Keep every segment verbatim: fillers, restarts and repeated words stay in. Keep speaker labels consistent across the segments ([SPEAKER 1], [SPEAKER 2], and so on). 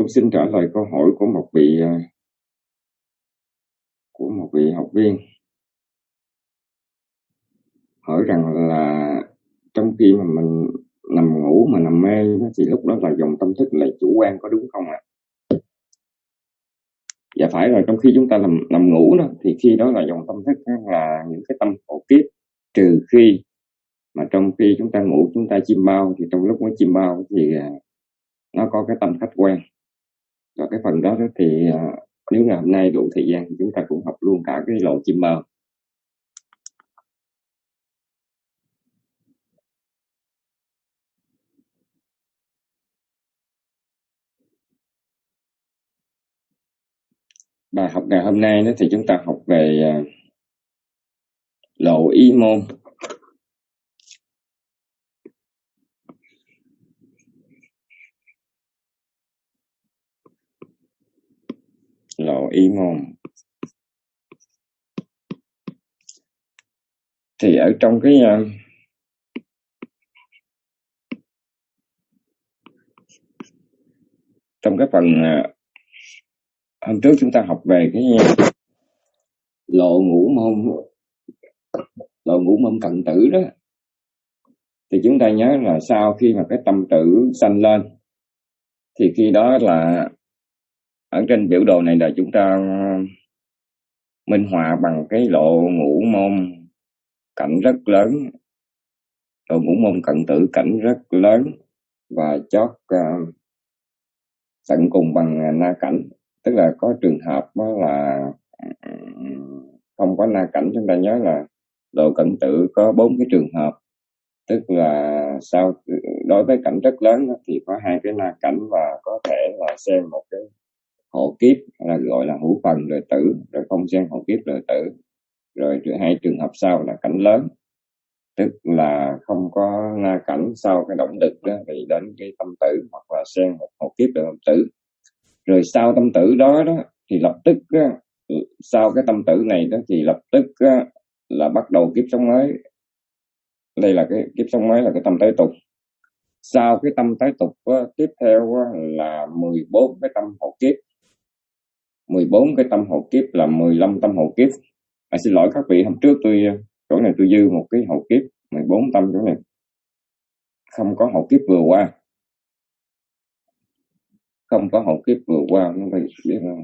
[SPEAKER 1] Con xin trả lời câu hỏi của một vị của một vị học viên hỏi rằng là trong khi mà mình nằm ngủ mà nằm mê thì lúc đó là dòng tâm thức là chủ quan, có đúng không ạ? Dạ phải rồi, trong khi chúng ta nằm nằm ngủ đó thì khi đó là dòng tâm thức là những cái tâm hộ kiếp, trừ khi mà trong khi chúng ta ngủ chúng ta chiêm bao, thì trong lúc nó chiêm bao thì nó có cái tâm khách quan, và cái phần đó, đó thì nếu ngày hôm nay đủ thời gian thì chúng ta cũng học luôn cả cái lộ chiêm bao. Bài học ngày hôm nay đó thì chúng ta học về uh, lộ ý môn. Lộ ý môn thì ở trong cái uh, trong cái phần uh, hôm trước chúng ta học về cái uh, lộ ngũ môn, lộ ngũ môn cận tử đó, thì chúng ta nhớ là sau khi mà cái tâm tử sanh lên thì khi đó là ở trên biểu đồ này là chúng ta minh họa bằng cái lộ ngũ môn cảnh rất lớn, lộ ngũ môn cận tử cảnh rất lớn, và chót uh, tận cùng bằng na cảnh. Tức là có trường hợp đó là không có na cảnh. Chúng ta nhớ là lộ cận tử có bốn cái trường hợp, tức là sau đối với cảnh rất lớn thì có hai cái na cảnh, và có thể là xem một cái hộ kiếp là gọi là hữu phần rồi tử, rồi không xem hộ kiếp rồi tử. Rồi hai trường hợp sau là cảnh lớn, tức là không có na cảnh sau cái động lực đó thì đến cái tâm tử, hoặc là xem một hộ kiếp rồi tử. Rồi sau tâm tử đó đó thì lập tức sau cái tâm tử này đó thì lập tức là bắt đầu kiếp sống mới. Đây là cái kiếp sống mới, là cái tâm tái tục. Sau cái tâm tái tục tiếp theo là mười bốn cái tâm hộ kiếp. mười bốn cái tâm hộ kiếp là mười lăm tâm hộ kiếp. À, xin lỗi các vị, hôm trước tôi chỗ này tôi dư một cái hộ kiếp, mười bốn tâm chỗ này không có hộ kiếp vừa qua, không có hộ kiếp vừa qua, nó phải biết không?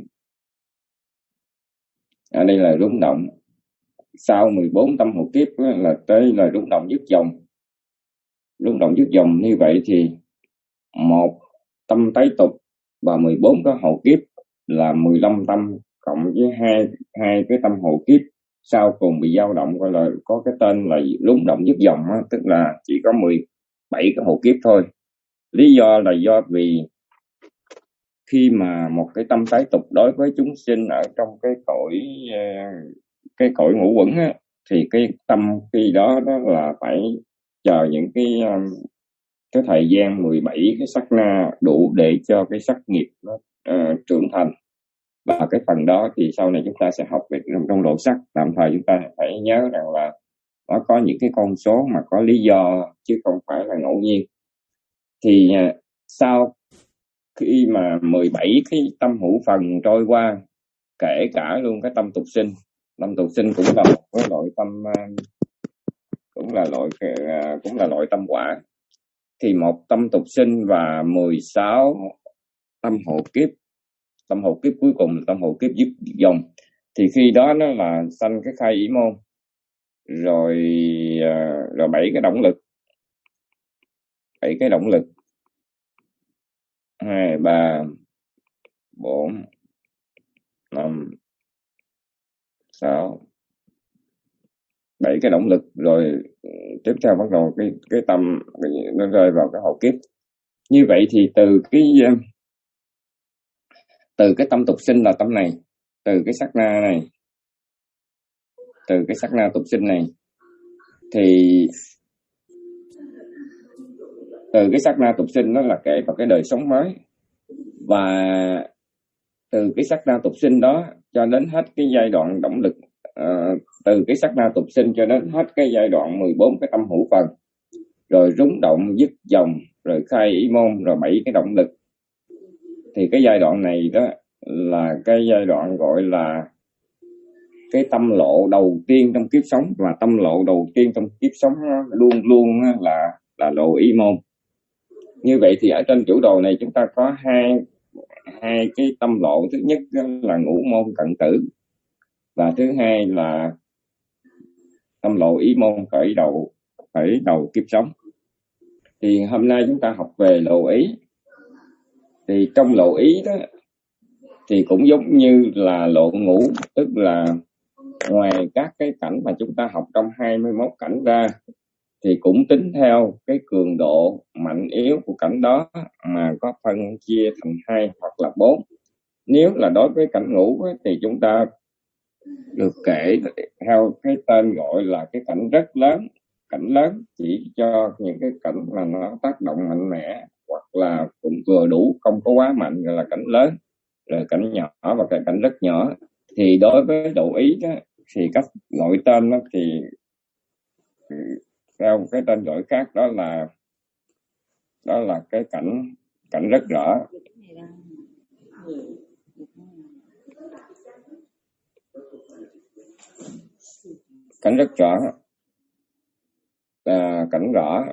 [SPEAKER 1] À, đây là rung động. Sau mười bốn tâm hộ kiếp là tới là rung động dứt dòng. Rung động dứt dòng như vậy thì một tâm tái tục và mười bốn cái hộ kiếp là mười lăm tâm, cộng với hai hai cái tâm hộ kiếp sau cùng bị dao động, gọi là có cái tên là rung động dứt dòng đó, tức là chỉ có mười bảy cái hộ kiếp thôi. Lý do là do vì khi mà một cái tâm tái tục đối với chúng sinh ở trong cái cõi cái cõi ngũ uẩn á, thì cái tâm khi đó đó là phải chờ những cái cái thời gian mười bảy cái sát na đủ để cho cái sắc nghiệp nó uh, trưởng thành. Và cái phần đó thì sau này chúng ta sẽ học về trong, trong lộ sắc. Tạm thời chúng ta phải nhớ rằng là nó có những cái con số mà có lý do chứ không phải là ngẫu nhiên. Thì uh, sau khi mà mười bảy cái tâm hữu phần trôi qua, kể cả luôn cái tâm tục sinh, tâm tục sinh cũng là một cái loại tâm uh, cũng là loại uh, cũng là loại tâm quả, thì một tâm tục sinh và mười sáu tâm hộ kiếp, tâm hộ kiếp cuối cùng là tâm hộ kiếp dứt dòng, thì khi đó nó là sanh cái khai ý môn, rồi rồi bảy cái động lực, bảy cái động lực hai ba bốn năm sáu, bảy cái động lực. Rồi tiếp theo bắt đầu cái cái tâm nó rơi vào cái hộ kiếp. Như vậy thì từ cái từ cái tâm tục sinh là tâm này, từ cái sát na này, từ cái sát na tục sinh này, thì từ cái sát na tục sinh đó là kể vào cái đời sống mới, và từ cái sát na tục sinh đó cho đến hết cái giai đoạn động lực, uh, từ cái sát na tục sinh cho đến hết cái giai đoạn mười bốn cái tâm hữu phần, rồi rúng động dứt dòng, rồi khai ý môn, rồi bảy cái động lực. thì cái giai đoạn này đó là cái giai đoạn gọi là cái tâm lộ đầu tiên trong kiếp sống, và tâm lộ đầu tiên trong kiếp sống luôn luôn là là lộ ý môn. Như vậy thì ở trên chủ đồ này chúng ta có hai hai cái tâm lộ. Thứ nhất là ngũ môn cận tử, và thứ hai là tâm lộ ý môn khởi đầu khởi đầu kiếp sống. Thì hôm nay chúng ta học về lộ ý. Thì trong lộ ý đó thì cũng giống như là lộ ngũ, tức là ngoài các cái cảnh mà chúng ta học trong hai mươi mốt cảnh ra, thì cũng tính theo cái cường độ mạnh yếu của cảnh đó mà có phân chia thành hai hoặc là bốn. Nếu là đối với cảnh ngũ ấy, thì chúng ta được kể theo cái tên gọi là cái cảnh rất lớn. Cảnh lớn chỉ cho những cái cảnh mà nó tác động mạnh mẽ, hoặc là cũng vừa đủ, không có quá mạnh, gọi là cảnh lớn. Rồi cảnh nhỏ và cái cảnh rất nhỏ. Thì đối với độ ý đó, thì cách gọi tên đó thì theo cái tên gọi khác, đó là đó là cái cảnh cảnh rất rõ. Cảnh rất rõ là cảnh rõ.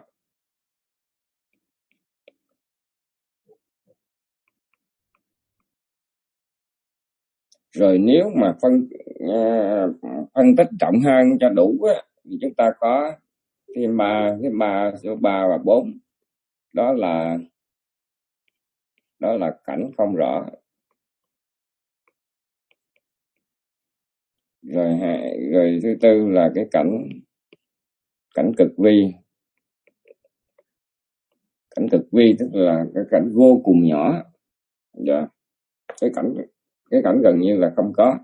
[SPEAKER 1] Rồi nếu mà phân uh, phân tích trọng hơn cho đủ á, thì chúng ta có thêm ba, thêm ba, số ba và bốn. Đó là đó là cảnh không rõ. Rồi rồi thứ tư là cái cảnh cảnh cực vi. Cảnh cực vi tức là cái cảnh vô cùng nhỏ. Dạ. Cái cảnh cái cảnh gần như là không có.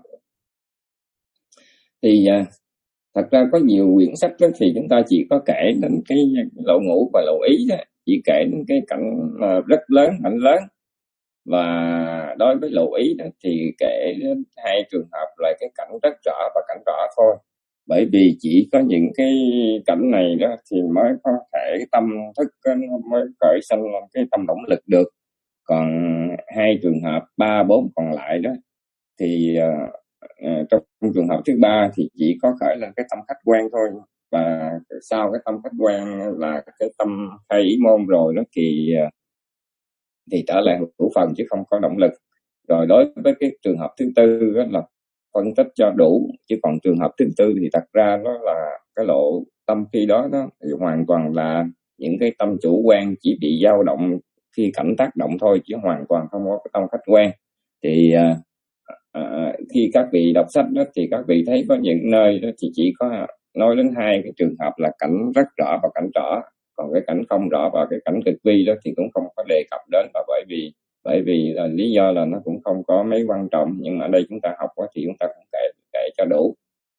[SPEAKER 1] Thì à, thật ra có nhiều quyển sách đó, thì chúng ta chỉ có kể đến cái lộ ngũ và lộ ý đó, chỉ kể đến cái cảnh rất lớn, cảnh lớn. Và đối với lộ ý đó thì kể đến hai trường hợp là cái cảnh rất rõ và cảnh rõ thôi. Bởi vì chỉ có những cái cảnh này đó thì mới có thể tâm thức mới khởi sinh cái tâm động lực được. Còn hai trường hợp ba bốn còn lại đó thì uh, trong trường hợp thứ ba thì chỉ có khởi lên cái tâm khách quan thôi. Và sau cái tâm khách quan là cái tâm khai ý môn rồi đó thì uh, thì trở lại hữu phần chứ không có động lực. Rồi đối với cái trường hợp thứ tư đó là phân tích cho đủ, chứ còn trường hợp thứ tư thì thật ra đó là cái lộ tâm khi đó đó thì hoàn toàn là những cái tâm chủ quan chỉ bị dao động khi cảnh tác động thôi, chứ hoàn toàn không có cái tâm khách quan. Thì à, à, khi các vị đọc sách đó thì các vị thấy có những nơi đó thì chỉ có nói đến hai cái trường hợp là cảnh rất rõ và cảnh rõ, còn cái cảnh không rõ và cái cảnh cực vi đó thì cũng không có đề cập đến. Và bởi vì bởi vì là lý do là nó cũng không có mấy quan trọng, nhưng mà ở đây chúng ta học thì chúng ta cũng kể kể cho đủ.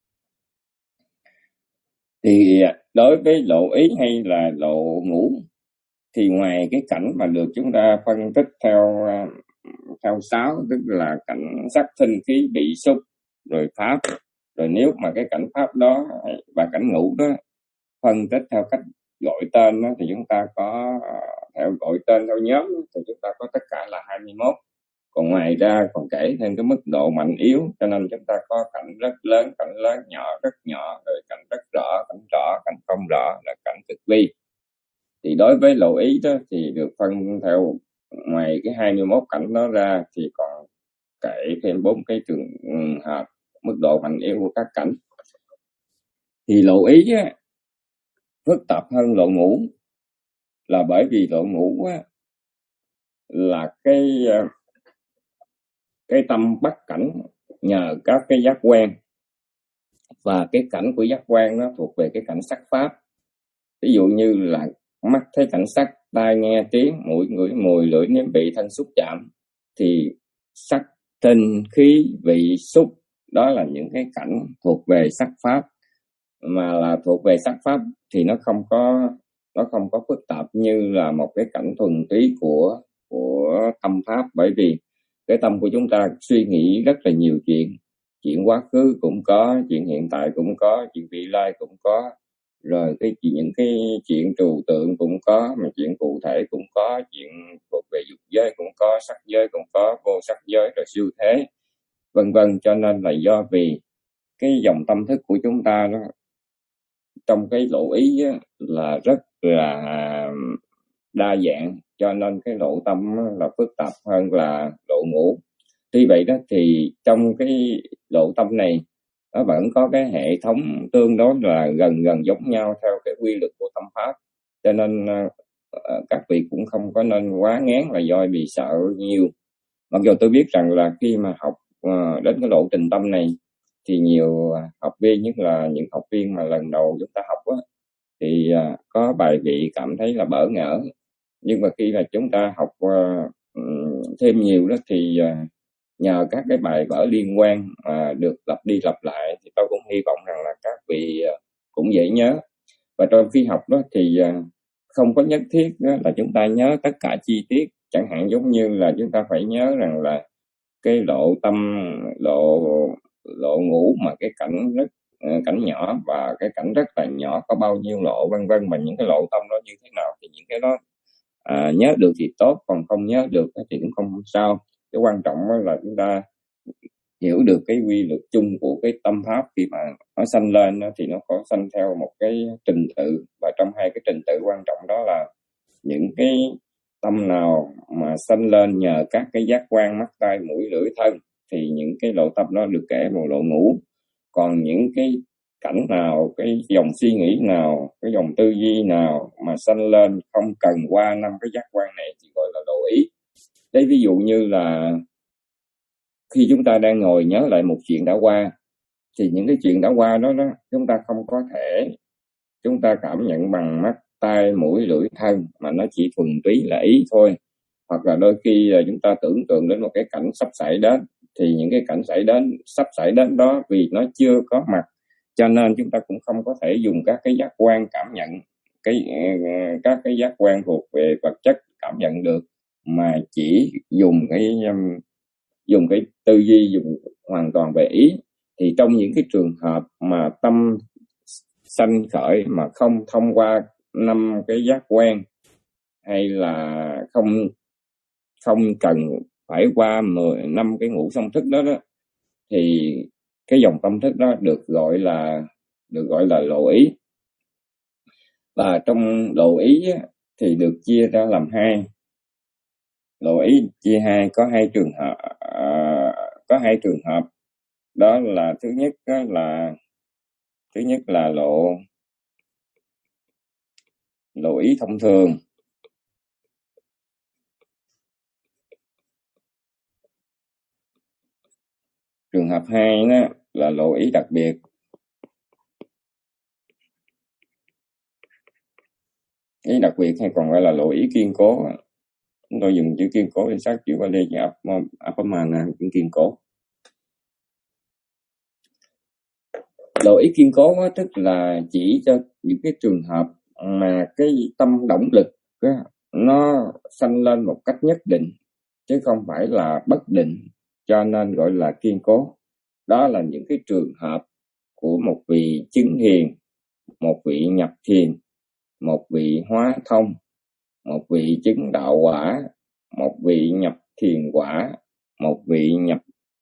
[SPEAKER 1] Thì đối với lộ ý hay là lộ ngũ thì ngoài cái cảnh mà được chúng ta phân tích theo theo sáu, tức là cảnh sắc thinh khí bị xúc rồi pháp, rồi nếu mà cái cảnh pháp đó và cảnh ngũ đó phân tích theo cách gọi tên đó, thì chúng ta có theo gọi tên theo nhóm thì chúng ta có tất cả là hai mươi mốt. Còn ngoài ra còn kể thêm cái mức độ mạnh yếu, cho nên chúng ta có cảnh rất lớn, cảnh lớn, nhỏ, rất nhỏ, rồi cảnh rất rõ, cảnh rõ, cảnh không rõ là cảnh cực vi. Thì đối với lộ ý đó thì được phân theo ngoài cái hai mươi mốt cảnh đó ra thì còn kể thêm bốn cái trường hợp mức độ mạnh yếu của các cảnh. Thì lộ ý á, phức tạp hơn lộ ngũ là bởi vì lộ ngũ á, là cái cái tâm bắt cảnh nhờ các cái giác quan, và cái cảnh của giác quan nó thuộc về cái cảnh sắc pháp. Ví dụ như là mắt thấy cảnh sắc, tai nghe tiếng, mũi ngửi mùi, lưỡi nếm vị, thân xúc chạm, thì sắc thinh khí vị xúc đó là những cái cảnh thuộc về sắc pháp. Mà là thuộc về sắc pháp thì nó không có nó không có phức tạp như là một cái cảnh thuần túy của của tâm pháp. Bởi vì cái tâm của chúng ta suy nghĩ rất là nhiều chuyện, chuyện quá khứ cũng có, chuyện hiện tại cũng có, chuyện vị lai cũng có, rồi cái những cái chuyện trừu tượng cũng có, mà chuyện cụ thể cũng có, chuyện thuộc về dục giới cũng có, sắc giới cũng có, vô sắc giới, rồi siêu thế, vân vân. Cho nên là do vì cái dòng tâm thức của chúng ta đó, trong cái lộ ý á, là rất là đa dạng, cho nên cái lộ tâm là phức tạp hơn là lộ ngũ. Tuy vậy đó thì trong cái lộ tâm này nó vẫn có cái hệ thống tương đối là gần gần giống nhau theo cái quy luật của tâm pháp, cho nên uh, các vị cũng không có nên quá ngán là do vì sợ nhiều. Mặc dù tôi biết rằng là khi mà học uh, đến cái lộ trình tâm này thì nhiều học viên, nhất là những học viên mà lần đầu chúng ta học á, thì uh, có bài vị cảm thấy là bỡ ngỡ. Nhưng mà khi mà chúng ta học uh, thêm nhiều đó thì uh, nhờ các cái bài vở liên quan mà được lặp đi lặp lại, thì tôi cũng hy vọng rằng là các vị uh, cũng dễ nhớ. Và trong khi học đó thì uh, không có nhất thiết là chúng ta nhớ tất cả chi tiết. Chẳng hạn giống như là chúng ta phải nhớ rằng là cái lộ tâm, lộ lộ ngũ mà cái cảnh rất cảnh nhỏ và cái cảnh rất là nhỏ có bao nhiêu lộ, vân vân, mà những cái lộ tâm đó như thế nào, thì những cái đó à, nhớ được thì tốt, còn không nhớ được thì cũng không sao. Cái quan trọng là chúng ta hiểu được cái quy luật chung của cái tâm pháp. Khi mà nó sanh lên thì nó có sanh theo một cái trình tự, và trong hai cái trình tự quan trọng đó là những cái tâm nào mà sanh lên nhờ các cái giác quan mắt tai mũi lưỡi thân, thì những cái lộ tâm đó được kể vào lộ ngũ. Còn những cái cảnh nào, cái dòng suy nghĩ nào, cái dòng tư duy nào mà sanh lên không cần qua năm cái giác quan này thì gọi là lộ ý. Lấy ví dụ như là khi chúng ta đang ngồi nhớ lại một chuyện đã qua, thì những cái chuyện đã qua đó, đó chúng ta không có thể chúng ta cảm nhận bằng mắt tai mũi lưỡi thân, mà nó chỉ thuần túy là ý thôi. Hoặc là đôi khi chúng ta tưởng tượng đến một cái cảnh sắp xảy đến, thì những cái cảnh xảy đến sắp xảy đến đó vì nó chưa có mặt, cho nên chúng ta cũng không có thể dùng các cái giác quan cảm nhận, cái các cái giác quan thuộc về vật chất cảm nhận được, mà chỉ dùng cái dùng cái tư duy, dùng hoàn toàn về ý. Thì trong những cái trường hợp mà tâm sanh khởi mà không thông qua năm cái giác quan, hay là không không cần phải qua mười năm cái ngũ song thức đó đó, thì cái dòng tâm thức đó được gọi là được gọi là lộ ý. Và trong lộ ý á, thì được chia ra làm hai. Lộ ý chia hai, có hai trường hợp à, có hai trường hợp đó là thứ nhất là thứ nhất là lộ lộ ý thông thường. Trường hợp hai đó là lộ ý đặc biệt. Ý đặc biệt hay còn gọi là lộ ý kiên cố. Chúng tôi dùng chữ kiên cố để sát chữ qua đây và Apamana, chữ kiên cố. Lộ ý kiên cố đó, tức là chỉ cho những cái trường hợp mà cái tâm động lực đó, nó sanh lên một cách nhất định, chứ không phải là bất định, cho nên gọi là kiên cố. Đó là những cái trường hợp của một vị chứng hiền, một vị nhập thiền, một vị hóa thông, một vị chứng đạo quả, một vị nhập thiền quả, một vị nhập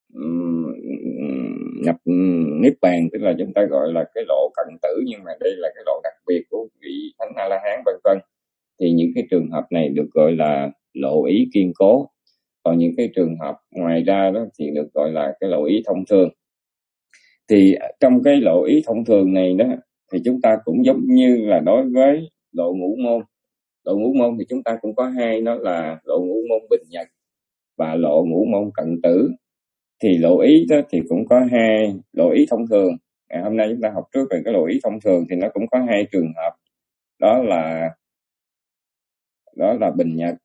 [SPEAKER 1] nhập niết bàn, tức là chúng ta gọi là cái lộ cận tử, nhưng mà đây là cái lộ đặc biệt của vị thánh A La Hán, vân vân. Thì những cái trường hợp này được gọi là lộ ý kiên cố. Còn những cái trường hợp ngoài ra đó thì được gọi là cái lộ ý thông thường. Thì trong cái lộ ý thông thường này đó, thì chúng ta cũng giống như là đối với lộ ngũ môn. Lộ ngũ môn thì chúng ta cũng có hai, đó là lộ ngũ môn bình nhật và lộ ngũ môn cận tử. Thì lộ ý đó thì cũng có hai. Lộ ý thông thường, ngày hôm nay chúng ta học trước về cái lộ ý thông thường, thì nó cũng có hai trường hợp, đó là đó là bình nhật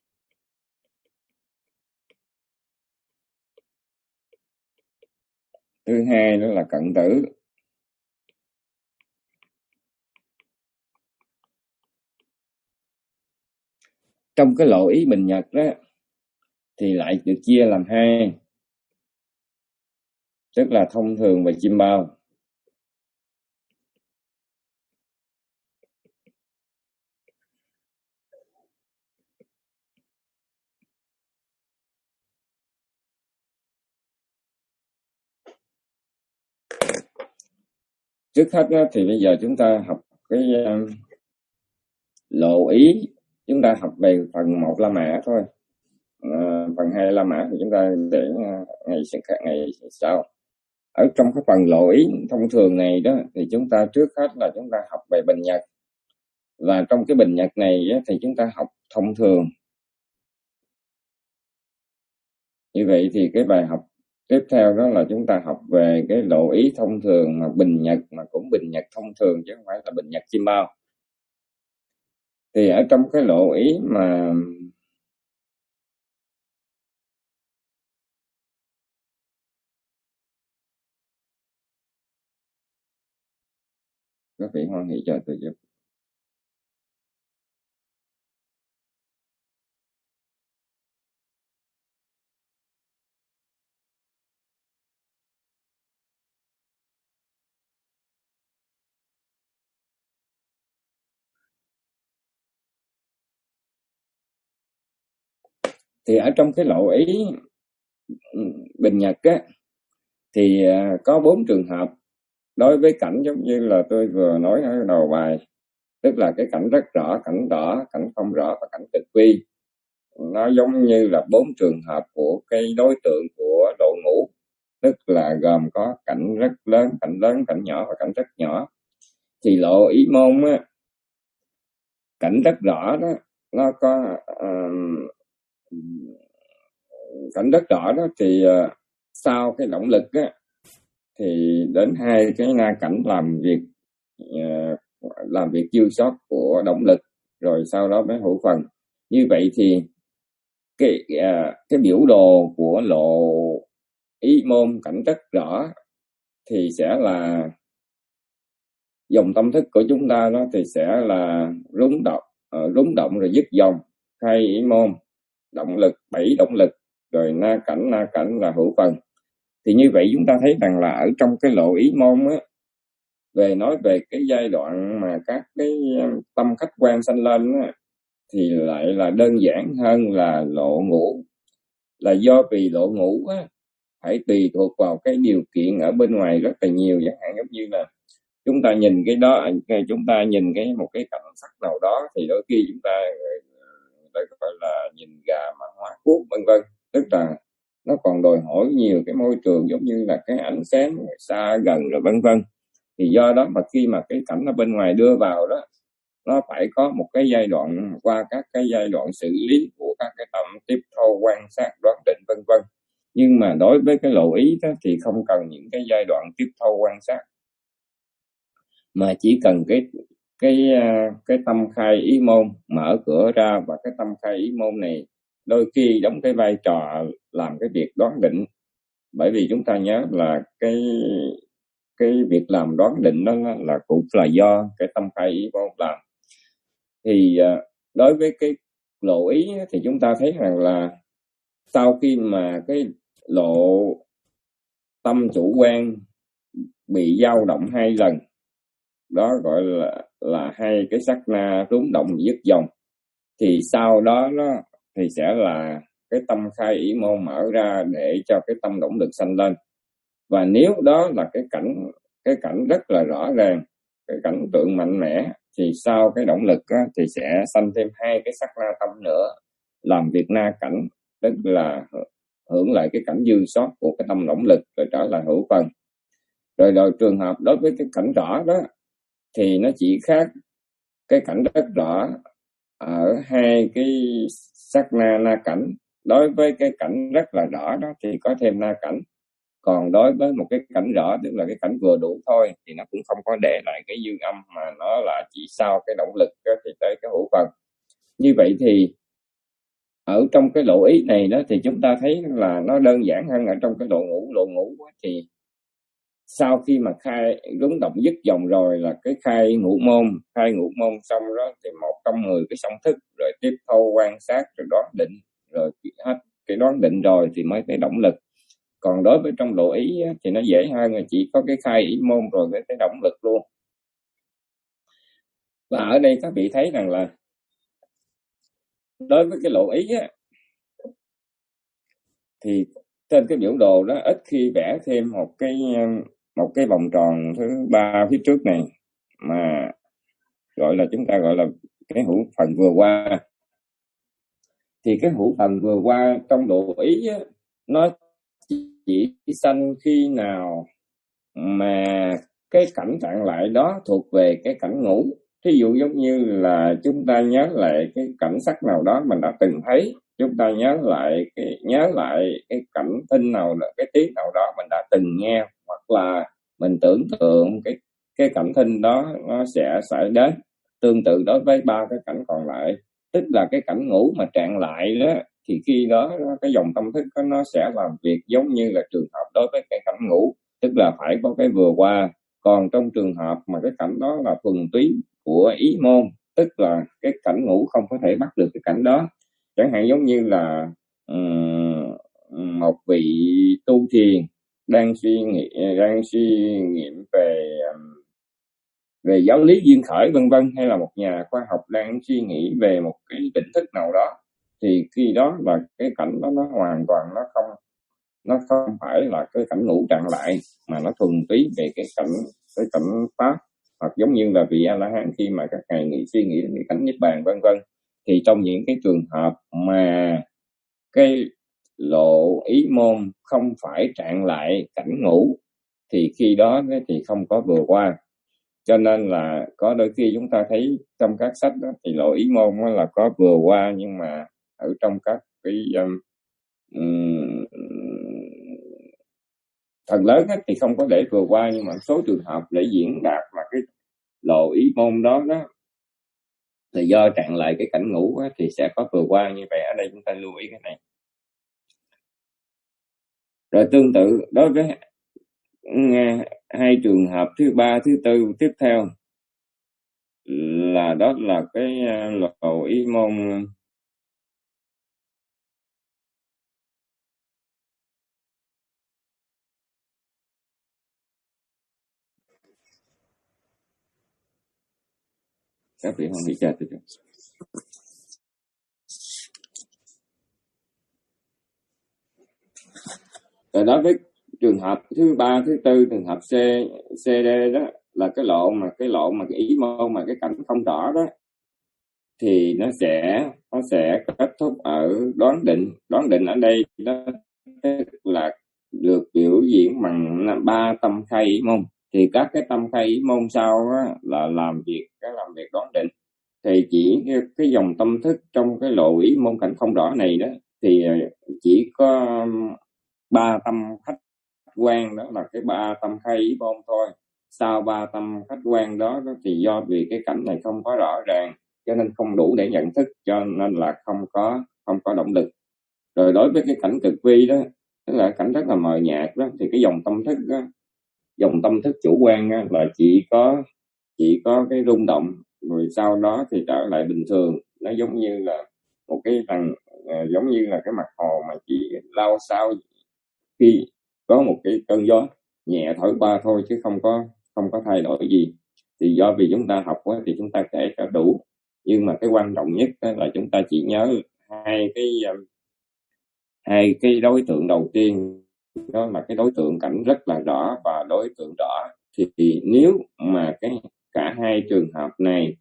[SPEAKER 1] thứ hai đó là cận tử. Trong cái lộ ý bình nhật đó thì lại được chia làm hai, tức là thông thường và chiêm bao. trước hết đó, thì bây giờ chúng ta học cái uh, lộ ý. Chúng ta học về phần một La Mã thôi, uh, phần hai La Mã thì chúng ta để uh, ngày ngày sau. Ở trong cái phần lộ ý thông thường này đó, thì chúng ta trước hết là chúng ta học về bình nhật. Và trong cái bình nhật này á, thì chúng ta học thông thường. Như vậy thì cái bài học tiếp theo đó là chúng ta học về cái lộ ý thông thường mà bình nhật, mà cũng bình nhật thông thường chứ không phải là bình nhật chim bao. Thì ở trong cái lộ ý mà các vị hoan hỷ chờ tôi giúp. Thì ở trong cái lộ ý bình nhật á, thì có bốn trường hợp đối với cảnh giống như là tôi vừa nói ở đầu bài, tức là cái cảnh rất rõ, cảnh rõ, cảnh không rõ và cảnh tịch quy. Nó giống như là bốn trường hợp của cái đối tượng của lộ ngũ, tức là gồm có cảnh rất lớn, cảnh lớn, cảnh nhỏ và cảnh rất nhỏ. Thì lộ ý môn á, cảnh rất rõ đó, nó có uh, cảnh rất rõ đó thì uh, sau cái động lực á, thì đến hai cái na cảnh làm việc uh, làm việc dư sót của động lực, rồi sau đó mới hữu phần. Như vậy thì cái uh, cái biểu đồ của lộ ý môn cảnh rất rõ thì sẽ là dòng tâm thức của chúng ta đó, thì sẽ là rúng động, uh, rúng động rồi dứt dòng, khai ý môn, động lực, bảy động lực, rồi na cảnh, na cảnh là hữu phần. Thì như vậy chúng ta thấy rằng là ở trong cái lộ ý môn á, về nói về cái giai đoạn mà các cái tâm khách quan sanh lên á, thì lại là đơn giản hơn là lộ ngũ. Là do vì lộ ngũ á, phải tùy thuộc vào cái điều kiện ở bên ngoài rất là nhiều, chẳng hạn giống như là chúng ta nhìn cái đó, chúng ta nhìn cái một cái cảnh sắc nào đó thì đôi khi chúng ta gọi là nhìn gà mà hóa cuốc vân vân, tức là nó còn đòi hỏi nhiều cái môi trường giống như là cái ánh sáng xa gần rồi vân vân. Thì do đó mà khi mà cái cảnh ở bên ngoài đưa vào đó, nó phải có một cái giai đoạn, qua các cái giai đoạn xử lý của các cái tâm tiếp thu, quan sát, đoán định vân vân. Nhưng mà đối với cái lộ ý đó thì không cần những cái giai đoạn tiếp thu quan sát, mà chỉ cần cái cái cái tâm khai ý môn mở cửa ra, và cái tâm khai ý môn này đôi khi đóng cái vai trò làm cái việc đoán định. Bởi vì chúng ta nhớ là cái cái việc làm đoán định đó là cũng là do cái tâm khai ý môn làm. Thì đối với cái lộ ý thì chúng ta thấy rằng là sau khi mà cái lộ tâm chủ quan bị dao động hai lần, đó gọi là là hai cái sát na rúng động dứt dòng, thì sau đó nó thì sẽ là cái tâm khai ý môn mở ra để cho cái tâm động lực sanh lên. Và nếu đó là cái cảnh cái cảnh rất là rõ ràng, cái cảnh tượng mạnh mẽ, thì sau cái động lực á, thì sẽ sanh thêm hai cái sắc na tâm nữa, làm việc na cảnh, tức là hưởng lại cái cảnh dư sót của cái tâm động lực rồi trở lại hữu phần. Rồi rồi trường hợp đối với cái cảnh rõ đó thì nó chỉ khác cái cảnh rất rõ ở hai cái sắc na na cảnh. Đối với cái cảnh rất là rõ đó thì có thêm na cảnh, còn đối với một cái cảnh rõ, tức là cái cảnh vừa đủ thôi, thì nó cũng không có để lại cái dư âm, mà nó là chỉ sau cái động lực thì tới cái hữu phần. Như vậy thì ở trong cái lộ ý này đó thì chúng ta thấy là nó đơn giản hơn ở trong cái lộ ngũ. Lộ ngũ thì sau khi mà khai rúng động dứt dòng rồi là cái khai ngũ môn, khai ngũ môn xong đó thì một trong mười cái song thức, rồi tiếp thu quan sát, rồi đoán định, rồi hết cái đoán định rồi thì mới cái động lực. Còn đối với trong lộ ý thì nó dễ hơn, là chỉ có cái khai ý môn rồi với cái động lực luôn. Và ở đây các vị thấy rằng là đối với cái lộ ý á, thì trên cái biểu đồ đó ít khi vẽ thêm một cái một cái vòng tròn thứ ba phía trước này, mà gọi là chúng ta gọi là cái hữu phần vừa qua. Thì cái hữu phần vừa qua trong độ ý á, nó chỉ sanh khi nào mà cái cảnh trạng lại đó thuộc về cái cảnh ngủ. Thí dụ giống như là chúng ta nhớ lại cái cảnh sắc nào đó mình đã từng thấy, chúng ta nhớ lại cái nhớ lại cái cảnh tin nào, cái tiếng nào đó mình đã từng nghe, hoặc là mình tưởng tượng cái cái cảnh thinh đó nó sẽ xảy đến. Tương tự đối với ba cái cảnh còn lại, tức là cái cảnh ngủ mà trạng lại đó, thì khi đó cái dòng tâm thức đó, nó sẽ làm việc giống như là trường hợp đối với cái cảnh ngủ, tức là phải có cái vừa qua. Còn trong trường hợp mà cái cảnh đó là thuần túy của ý môn, tức là cái cảnh ngủ không có thể bắt được cái cảnh đó. Chẳng hạn giống như là um, một vị tu thiền đang suy nghĩ đang suy nghiệm về về giáo lý duyên khởi vân vân, hay là một nhà khoa học đang suy nghĩ về một cái tỉnh thức nào đó, thì khi đó là cái cảnh đó nó hoàn toàn nó không nó không phải là cái cảnh ngủ trạng lại, mà nó thuần túy về cái cảnh cái cảnh pháp. Hoặc giống như là vị A La Hán khi mà các ngài nghĩ suy nghĩ đến cái cảnh niết bàn vân vân, thì trong những cái trường hợp mà cái lộ ý môn không phải trạng lại cảnh ngủ, thì khi đó thì không có vừa qua. Cho nên là có đôi khi chúng ta thấy trong các sách đó, thì lộ ý môn là có vừa qua, nhưng mà ở trong các cái um, um, phần lớn á, thì không có để vừa qua, nhưng mà số trường hợp để diễn đạt là cái lộ ý môn đó đó thì do trạng lại cái cảnh ngủ á, thì sẽ có vừa qua. Như vậy ở đây chúng ta lưu ý cái này. Rồi tương tự đối với hai trường hợp thứ ba thứ tư tiếp theo là đó là cái lộ ý môn các vị không bị chờ tôi. Rồi đó với trường hợp thứ ba thứ tư, trường hợp C C D đó là cái lộ mà cái lộ mà cái ý môn mà cái cảnh không rõ đó, thì nó sẽ nó sẽ kết thúc ở đoán định. Đoán định ở đây đó là được biểu diễn bằng ba tâm khai ý môn. Thì các cái tâm khai ý môn sau đó là làm việc cái làm việc đoán định. Thì chỉ cái, cái dòng tâm thức trong cái lộ ý môn cảnh không rõ này đó, thì chỉ có ba tâm khách quan, đó là cái ba tâm khai ý môn thôi. Sau ba tâm khách quan đó, đó thì do vì cái cảnh này không có rõ ràng, cho nên không đủ để nhận thức, cho nên là không có không có động lực. Rồi đối với cái cảnh cực vi đó, tức là cảnh rất là mờ nhạt đó, thì cái dòng tâm thức đó, dòng tâm thức chủ quan đó, là chỉ có chỉ có cái rung động, rồi sau đó thì trở lại bình thường. Nó giống như là một cái thằng uh, giống như là cái mặt hồ mà chỉ lao sao khi có một cái cơn gió nhẹ thổi qua thôi, chứ không có không có thay đổi gì. Thì do vì chúng ta học đó, thì chúng ta kể cả đủ, nhưng mà cái quan trọng nhất là chúng ta chỉ nhớ hai cái hai cái đối tượng đầu tiên, đó là cái đối tượng cảnh rất là rõ và đối tượng rõ. Thì, thì nếu mà cái cả hai trường hợp này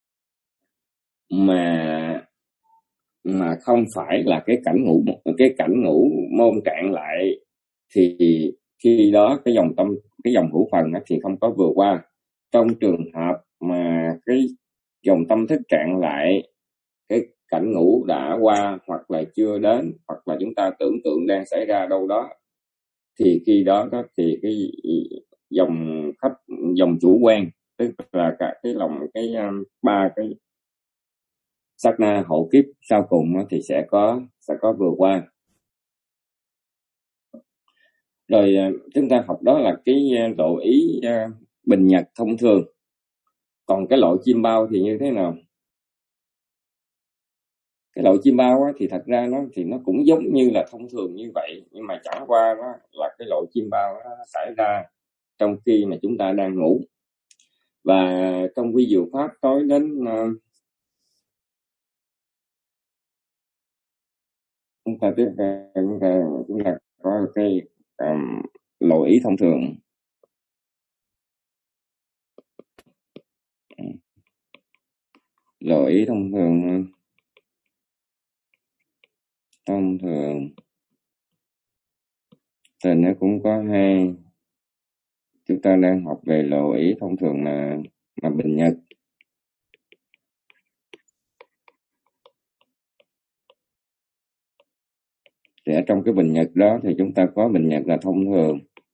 [SPEAKER 1] mà mà không phải là cái cảnh ngủ cái cảnh ngủ môn trạng lại, thì khi đó cái dòng tâm cái dòng hữu phần thì không có vừa qua. Trong trường hợp mà cái dòng tâm thức trạng lại, cái cảnh ngủ đã qua hoặc là chưa đến, hoặc là chúng ta tưởng tượng đang xảy ra đâu đó, thì khi đó, đó thì cái dòng khách dòng chủ quan, tức là cả cái lòng cái ba cái sát na hộ kiếp sau cùng thì sẽ có sẽ có vừa qua. Rồi chúng ta học đó là cái lộ ý bình nhật thông thường. Còn cái lộ chim bao thì như thế nào? Cái lộ chim bao á, thì thật ra nó thì nó cũng giống như là thông thường như vậy, nhưng mà chẳng qua đó là cái lộ chim bao nó xảy ra trong khi mà chúng ta đang ngủ. Và trong vi diệu pháp nói đến uh, chúng ta tiếp chúng ta chúng ta có cái um, lộ ý thông thường. Lộ ý thông thường, thông thường thì nó cũng có hai. Chúng ta đang học về lộ ý thông thường là mà bình nhật. Thì ở trong cái bình nhật đó thì chúng ta có bình nhật là thông thường.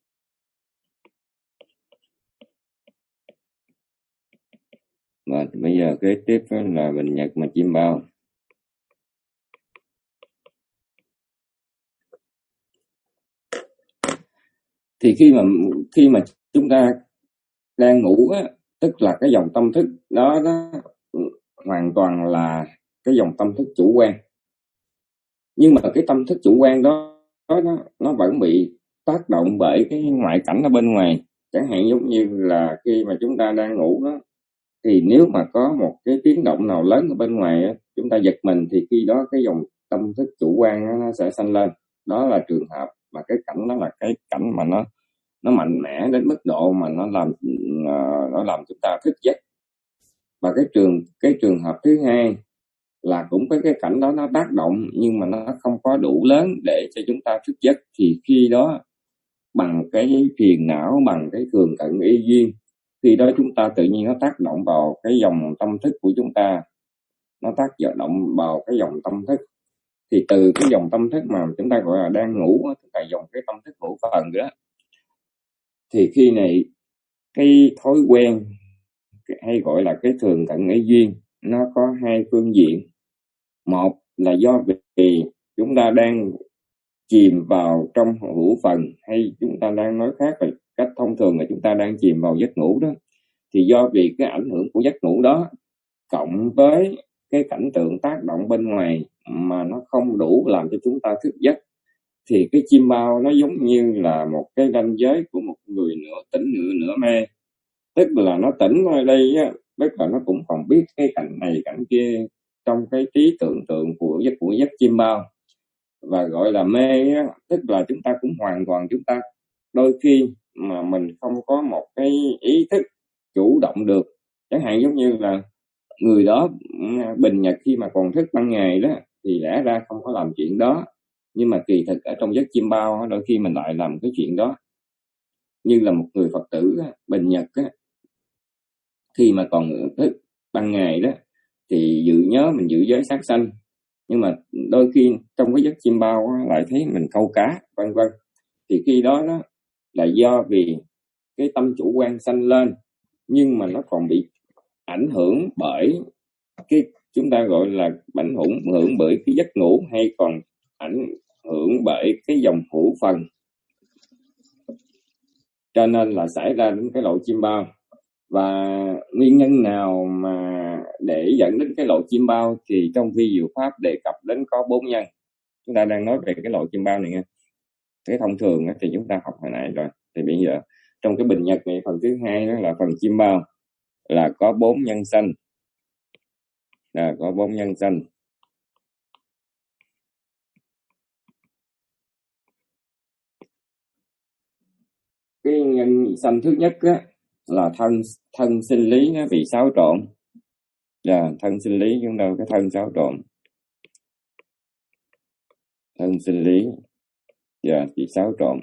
[SPEAKER 1] Và bây giờ kế tiếp là bình nhật mà chim bao. Thì khi mà khi mà chúng ta đang ngủ á, tức là cái dòng tâm thức đó đó hoàn toàn là cái dòng tâm thức chủ quan. Nhưng mà cái tâm thức chủ quan đó nó nó vẫn bị tác động bởi cái ngoại cảnh ở bên ngoài. Chẳng hạn giống như là khi mà chúng ta đang ngủ đó, thì nếu mà có một cái tiếng động nào lớn ở bên ngoài á, chúng ta giật mình thì khi đó cái dòng tâm thức chủ quan đó, nó sẽ sanh lên. Đó là trường hợp mà cái cảnh đó là cái cảnh mà nó nó mạnh mẽ đến mức độ mà nó làm nó làm chúng ta thức giấc. Và cái trường cái trường hợp thứ hai là cũng có cái cảnh đó nó tác động nhưng mà nó không có đủ lớn để cho chúng ta thức giấc, thì khi đó bằng cái phiền não, bằng cái thường cận ý duyên, khi đó chúng ta tự nhiên nó tác động vào cái dòng tâm thức của chúng ta, nó tác động vào cái dòng tâm thức. Thì từ cái dòng tâm thức mà chúng ta gọi là đang ngủ, tức là dòng cái tâm thức ngủ phần đó, thì khi này cái thói quen hay gọi là cái thường cận ý duyên nó có hai phương diện. Một là do vì chúng ta đang chìm vào trong hữu phần, hay chúng ta đang nói khác về cách thông thường là chúng ta đang chìm vào giấc ngủ đó. Thì do vì cái ảnh hưởng của giấc ngủ đó cộng với cái cảnh tượng tác động bên ngoài mà nó không đủ làm cho chúng ta thức giấc, thì cái chim bao nó giống như là một cái ranh giới của một người nửa tỉnh nửa nửa mê. Tức là nó tỉnh ở đây á, tức là nó cũng còn biết cái cảnh này cảnh kia trong cái trí tưởng tượng của giấc của giấc chim bao. Và gọi là mê á, tức là chúng ta cũng hoàn toàn chúng ta đôi khi mà mình không có một cái ý thức chủ động được. Chẳng hạn giống như là người đó bình nhật khi mà còn thức ban ngày đó thì lẽ ra không có làm chuyện đó, nhưng mà kỳ thực ở trong giấc chim bao đôi khi mình lại làm cái chuyện đó. Như là một người Phật tử bình nhật á, khi mà còn thức ban ngày đó thì dự nhớ mình giữ giới sát sanh, nhưng mà đôi khi trong cái giấc chim bao lại thấy mình câu cá vân vân. Thì khi đó đó là do vì cái tâm chủ quan sanh lên, nhưng mà nó còn bị ảnh hưởng bởi cái chúng ta gọi là ảnh hưởng hưởng bởi cái giấc ngủ, hay còn ảnh hưởng bởi cái dòng hữu phần, cho nên là xảy ra đến cái lộ chim bao. Và nguyên nhân nào mà để dẫn đến cái lộ chim bao thì trong vi diệu pháp đề cập đến có bốn nhân. Chúng ta đang nói về cái lộ chim bao này nha. Cái thông thường thì chúng ta học hồi nãy rồi. Thì bây giờ trong cái bình nhật này, phần thứ hai đó là phần chim bao, là có bốn nhân sanh, là có bốn nhân sanh. Cái nhân sanh thứ nhất á, là thân thân sinh lý nó bị xáo trộn. Là thân sinh lý chúng ta cái thân xáo trộn, thân sinh lý và bị xáo trộn.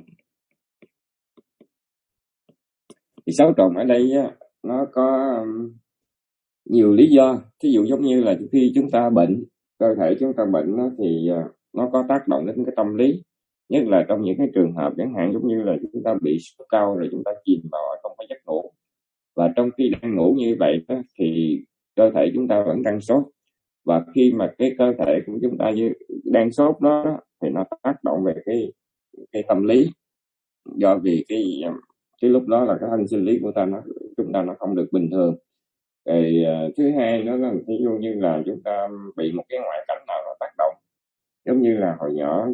[SPEAKER 1] Thì xáo trộn ở đây á, nó có nhiều lý do. Ví dụ giống như là khi chúng ta bệnh, cơ thể chúng ta bệnh đó, thì nó có tác động đến cái tâm lý. Nhất là trong những cái trường hợp chẳng hạn giống như là chúng ta bị sốt cao rồi chúng ta chìm vào trong cái giấc ngủ. Và trong khi đang ngủ như vậy đó, thì cơ thể chúng ta vẫn đang sốt. Và khi mà cái cơ thể của chúng ta như đang sốt đó, thì nó tác động về cái cái tâm lý. Do vì cái cái lúc đó là cái thân sinh lý của ta nó chúng ta nó không được bình thường. Rồi thứ hai đó là ví dụ như là chúng ta bị một cái ngoại cảnh nào nó tác động, giống như là hồi nhỏ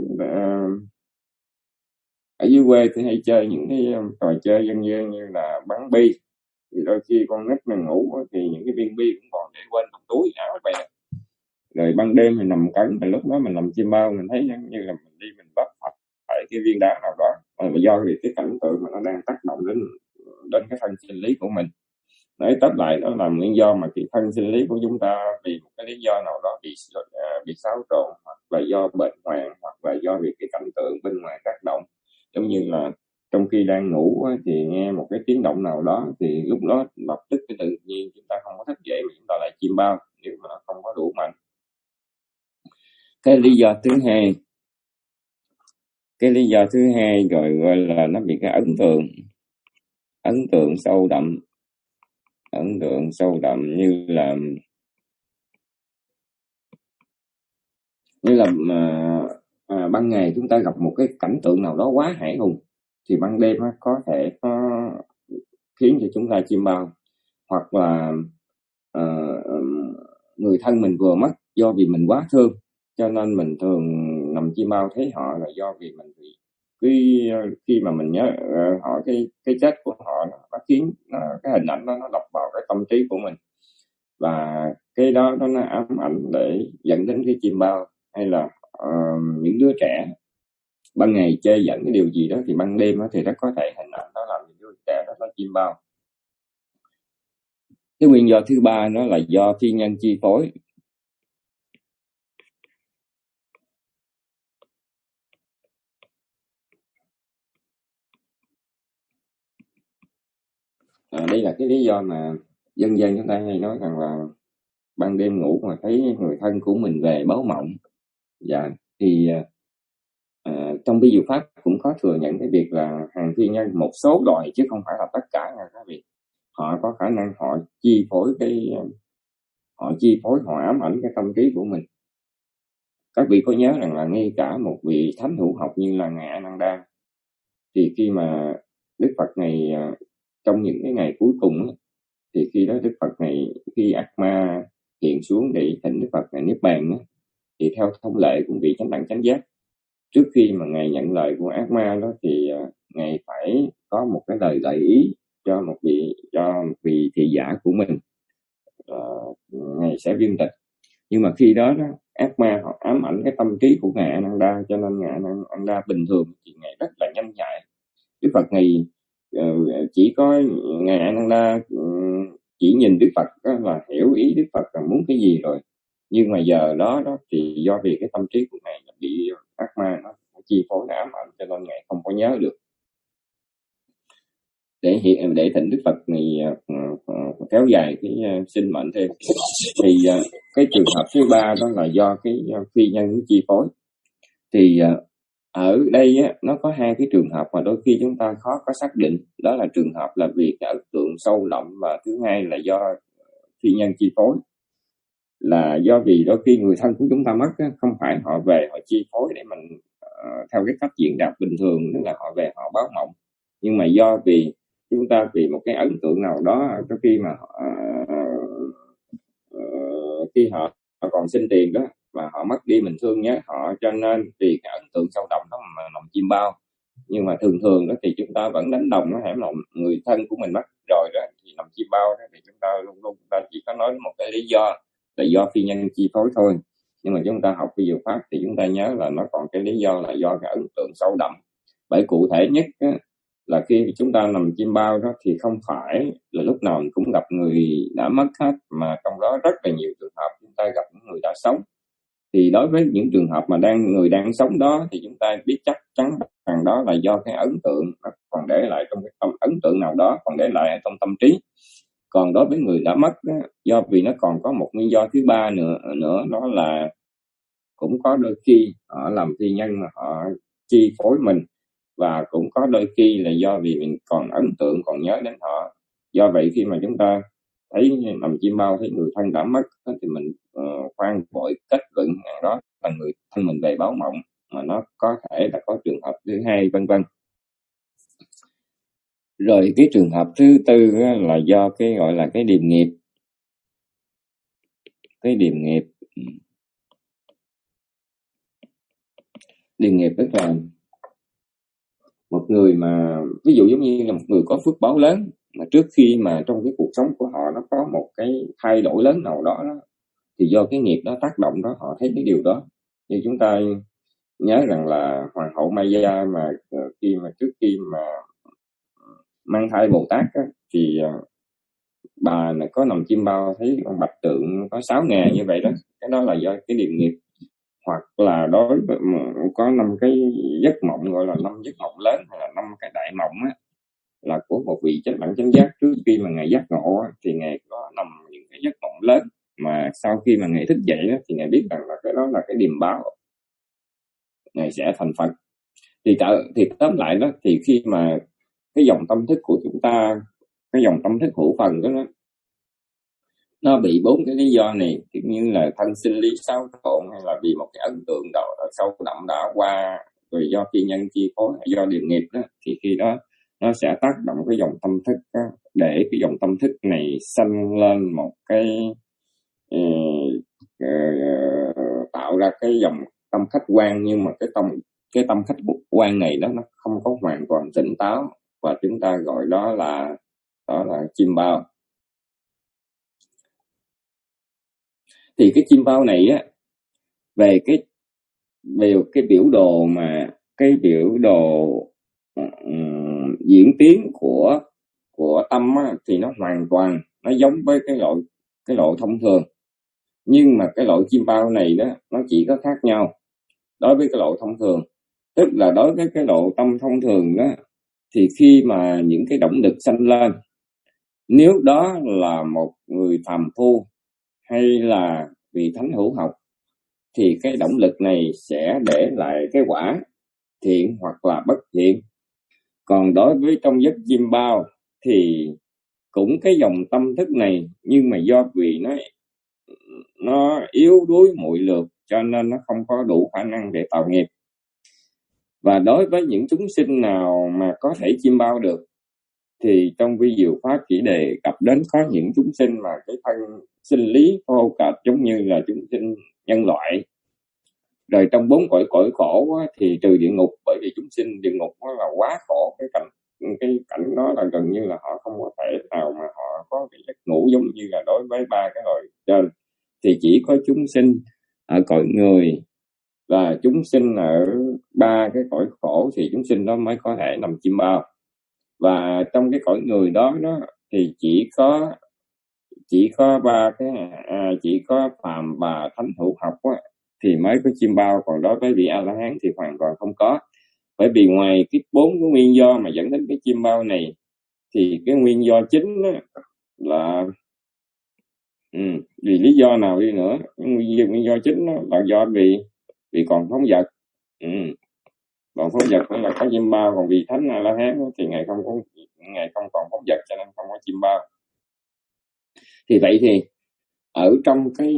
[SPEAKER 1] ở dưới quê thì hay chơi những cái trò chơi dân gian như là bắn bi. Thì đôi khi con nít mình ngủ thì những cái viên bi cũng còn để quên trong túi áo vậy. Rồi ban đêm mình nằm cấn, thì lúc đó mình nằm chim bao, mình thấy như là mình đi mình bắt phải cái viên đá nào đó. Và do vì cái cảnh tượng mà nó đang tác động đến đến cái thân sinh lý của mình. nói tóm lại đó là nguyên do mà cái thân sinh lý của chúng ta vì một cái lý do nào đó bị bị xáo trộn, hoặc là do bệnh hoạn, hoặc là do vì cái cảnh tượng bên ngoài tác động. Giống như là trong khi đang ngủ thì nghe một cái tiếng động nào đó, thì lúc đó lập tức cái tự nhiên chúng ta không có thức dậy mà chúng ta lại chim bao, nếu mà nó không có đủ mạnh. Cái lý do thứ hai cái lý do thứ hai rồi gọi là nó bị cái ấn tượng ấn tượng sâu đậm ấn tượng sâu đậm như là như là mà à, ban ngày chúng ta gặp một cái cảnh tượng nào đó quá hãi hùng, thì ban đêm á, có thể có khiến cho chúng ta chim bao. Hoặc là uh, người thân mình vừa mất, do vì mình quá thương cho nên mình thường nằm chim bao thấy họ, là do vì mình bị khi khi mà mình nhớ uh, họ cái cái chết của họ nó khiến nó, cái hình ảnh đó nó đập vào cái tâm trí của mình, và cái đó nó, nó ám ảnh để dẫn đến cái chim bao. Hay là uh, những đứa trẻ ban ngày chơi dẫn cái điều gì đó, thì ban đêm đó, thì nó có thể hình ảnh đó làm những đứa trẻ đó nó chim bao. Cái nguyên do thứ ba nó là do thiên nhân chi phối. À, đây là cái lý do mà dân gian chúng ta hay nói rằng là ban đêm ngủ mà thấy người thân của mình về báo mộng. Dạ, thì à, trong vi diệu pháp cũng có thừa nhận cái việc là hàng thiên nhân, một số loại chứ không phải là tất cả nha các vị, họ có khả năng họ chi phối cái họ chi phối họ ám ảnh cái tâm trí của mình. Các vị có nhớ rằng là ngay cả một vị thánh hữu học như là ngài Ananda, thì khi mà Đức Phật ngày trong những cái ngày cuối cùng, thì khi đó Đức Phật ngày khi ác ma hiện xuống để thỉnh Đức Phật ngày niết bàn, thì theo thông lệ của vị chánh đẳng chánh giác, trước khi mà ngài nhận lời của ác ma đó, thì ngài phải có một cái lời gợi ý cho một vị cho một vị thị giả của mình, uh, ngài sẽ viên tịch. Nhưng mà khi đó, đó ác ma họ ám ảnh cái tâm trí của ngài Ananda, cho nên ngài Ananda bình thường thì ngài rất là nhanh nhạy. Đức Phật ngày uh, chỉ có ngài Ananda uh, chỉ nhìn Đức Phật đó là hiểu ý Đức Phật là muốn cái gì rồi. Nhưng mà giờ đó đó thì do vì cái tâm trí của ngài bị ác ma nó chi phối, nó ám ảnh, cho nên ngài không có nhớ được. Để hiện để thỉnh Đức Phật này uh, uh, kéo dài cái uh, sinh mệnh thêm, thì uh, cái trường hợp thứ ba đó là do cái uh, phi nhân chi phối. Thì uh, ở đây á, nó có hai cái trường hợp mà đôi khi chúng ta khó có xác định. Đó là trường hợp là vì cái ấn tượng sâu đậm, và thứ hai là do phi nhân chi phối. Là do vì đôi khi người thân của chúng ta mất á, không phải họ về họ chi phối để mình uh, theo cái cách diễn đạt bình thường, tức là họ về họ báo mộng, nhưng mà do vì chúng ta vì một cái ấn tượng nào đó, có khi mà uh, uh, khi họ, họ còn xin tiền đó mà họ mất đi, mình thương nhớ họ, cho nên vì cái ấn tượng sâu đậm đó mà lòng chim bao. Nhưng mà thường thường đó thì chúng ta vẫn đánh đồng nó, hẻm lòng người thân của mình mất rồi đó thì lòng chim bao đó, thì chúng ta luôn luôn chúng ta chỉ có nói một cái lý do là do phi nhân chi phối thôi. Nhưng mà chúng ta học vi diệu pháp thì chúng ta nhớ là nó còn cái lý do là do cái ấn tượng sâu đậm. Bởi cụ thể nhất á, là khi chúng ta nằm chim bao đó, thì không phải là lúc nào mình cũng gặp người đã mất hết, mà trong đó rất là nhiều trường hợp chúng ta gặp những người đã sống. Thì đối với những trường hợp mà đang người đang sống đó, thì chúng ta biết chắc chắn rằng đó là do cái ấn tượng nó còn để lại trong cái tâm, ấn tượng nào đó còn để lại trong tâm trí. Còn đối với người đã mất đó, do vì nó còn có một nguyên do thứ ba nữa nữa đó là cũng có đôi khi họ làm phi nhân mà họ chi phối mình, và cũng có đôi khi là do vì mình còn ấn tượng, còn nhớ đến họ. Do vậy khi mà chúng ta thấy nằm chim bao, thấy người thân đã mất thì mình uh, khoan vội kết luận rằng đó là người thân mình về báo mộng, mà nó có thể là có trường hợp thứ hai, vân vân. Rồi cái trường hợp thứ tư là do cái gọi là cái điềm nghiệp. Cái điềm nghiệp điềm nghiệp tức là một người mà ví dụ giống như là một người có phước báo lớn, mà trước khi mà trong cái cuộc sống của họ nó có một cái thay đổi lớn nào đó, đó thì do cái nghiệp đó tác động đó, họ thấy cái điều đó. Như chúng ta nhớ rằng là Hoàng hậu Maya mà khi mà trước khi mà mang thai Bồ Tát á, thì bà này có nằm chim bao thấy con bạch tượng có sáu ngà như vậy đó, cái đó là do cái điều nghiệp. Hoặc là đối với có năm cái giấc mộng gọi là năm giấc mộng lớn hay là năm cái đại mộng á, là của một vị chánh đẳng chánh giác trước khi mà ngài giác ngộ á, thì ngài có nằm những cái giấc mộng lớn, mà sau khi mà ngài thức dậy á, thì ngài biết rằng là cái đó là cái điềm báo ngài sẽ thành Phật. Thì trở thì tóm lại đó, thì khi mà cái dòng tâm thức của chúng ta, cái dòng tâm thức hữu phần đó, nó nó bị bốn cái lý do này, kiểu như là thân sinh lý xáo trộn, hay là vì một cái ấn tượng đó sâu đậm đã qua, rồi do khi nhân chi phối, do điều nghiệp đó, thì khi đó nó sẽ tác động cái dòng tâm thức đó, để cái dòng tâm thức này sanh lên một cái uh, uh, tạo ra cái dòng tâm khách quan. Nhưng mà cái tâm cái tâm khách quan này đó nó không có hoàn toàn tỉnh táo, và chúng ta gọi đó là đó là chim bao. Thì cái chim bao này á, về cái về cái biểu đồ mà cái biểu đồ um, diễn tiến của của tâm á, thì nó hoàn toàn nó giống với cái lộ cái lộ thông thường. Nhưng mà cái lộ chim bao này đó nó chỉ có khác nhau đối với cái lộ thông thường. Tức là đối với cái lộ tâm thông thường đó, thì khi mà những cái động lực sanh lên, nếu đó là một người phàm phu hay là vị thánh hữu học, thì cái động lực này sẽ để lại cái quả thiện hoặc là bất thiện. Còn đối với trong giấc chim bao thì cũng cái dòng tâm thức này, nhưng mà do vì nó nó yếu đuối muội lược, cho nên nó không có đủ khả năng để tạo nghiệp. Và đối với những chúng sinh nào mà có thể chim bao được, thì trong vi diệu pháp chỉ đề cập đến có những chúng sinh mà cái thân sinh lý phô cập giống như là chúng sinh nhân loại. Rồi trong bốn cõi cõi khổ á, thì trừ địa ngục, bởi vì chúng sinh địa ngục nó là quá khổ, cái cảnh cái cảnh đó là gần như là họ không có thể nào mà họ có cái giấc ngủ giống như là đối với ba cái loài trên. Thì chỉ có chúng sinh ở cõi người và chúng sinh ở ba cái cõi khổ thì chúng sinh đó mới có thể nằm chim bao. Và trong cái cõi người đó đó thì chỉ có chỉ có ba cái à, chỉ có phàm và thánh hữu học á, thì mới có chim bao. Còn đối với vị A La Hán thì hoàn toàn không có. Bởi vì ngoài cái bốn cái nguyên do mà dẫn đến cái chim bao này, thì cái nguyên do chính á, là ừ, vì lý do nào đi nữa, nguyên, nguyên do chính đó là do vì vì còn phóng vật. Ừ. Còn phóng vật là có chim bao, còn vì thánh A La Hán thì ngày không có ngày không còn phóng vật, cho nên không có chim bao. Thì vậy thì ở trong cái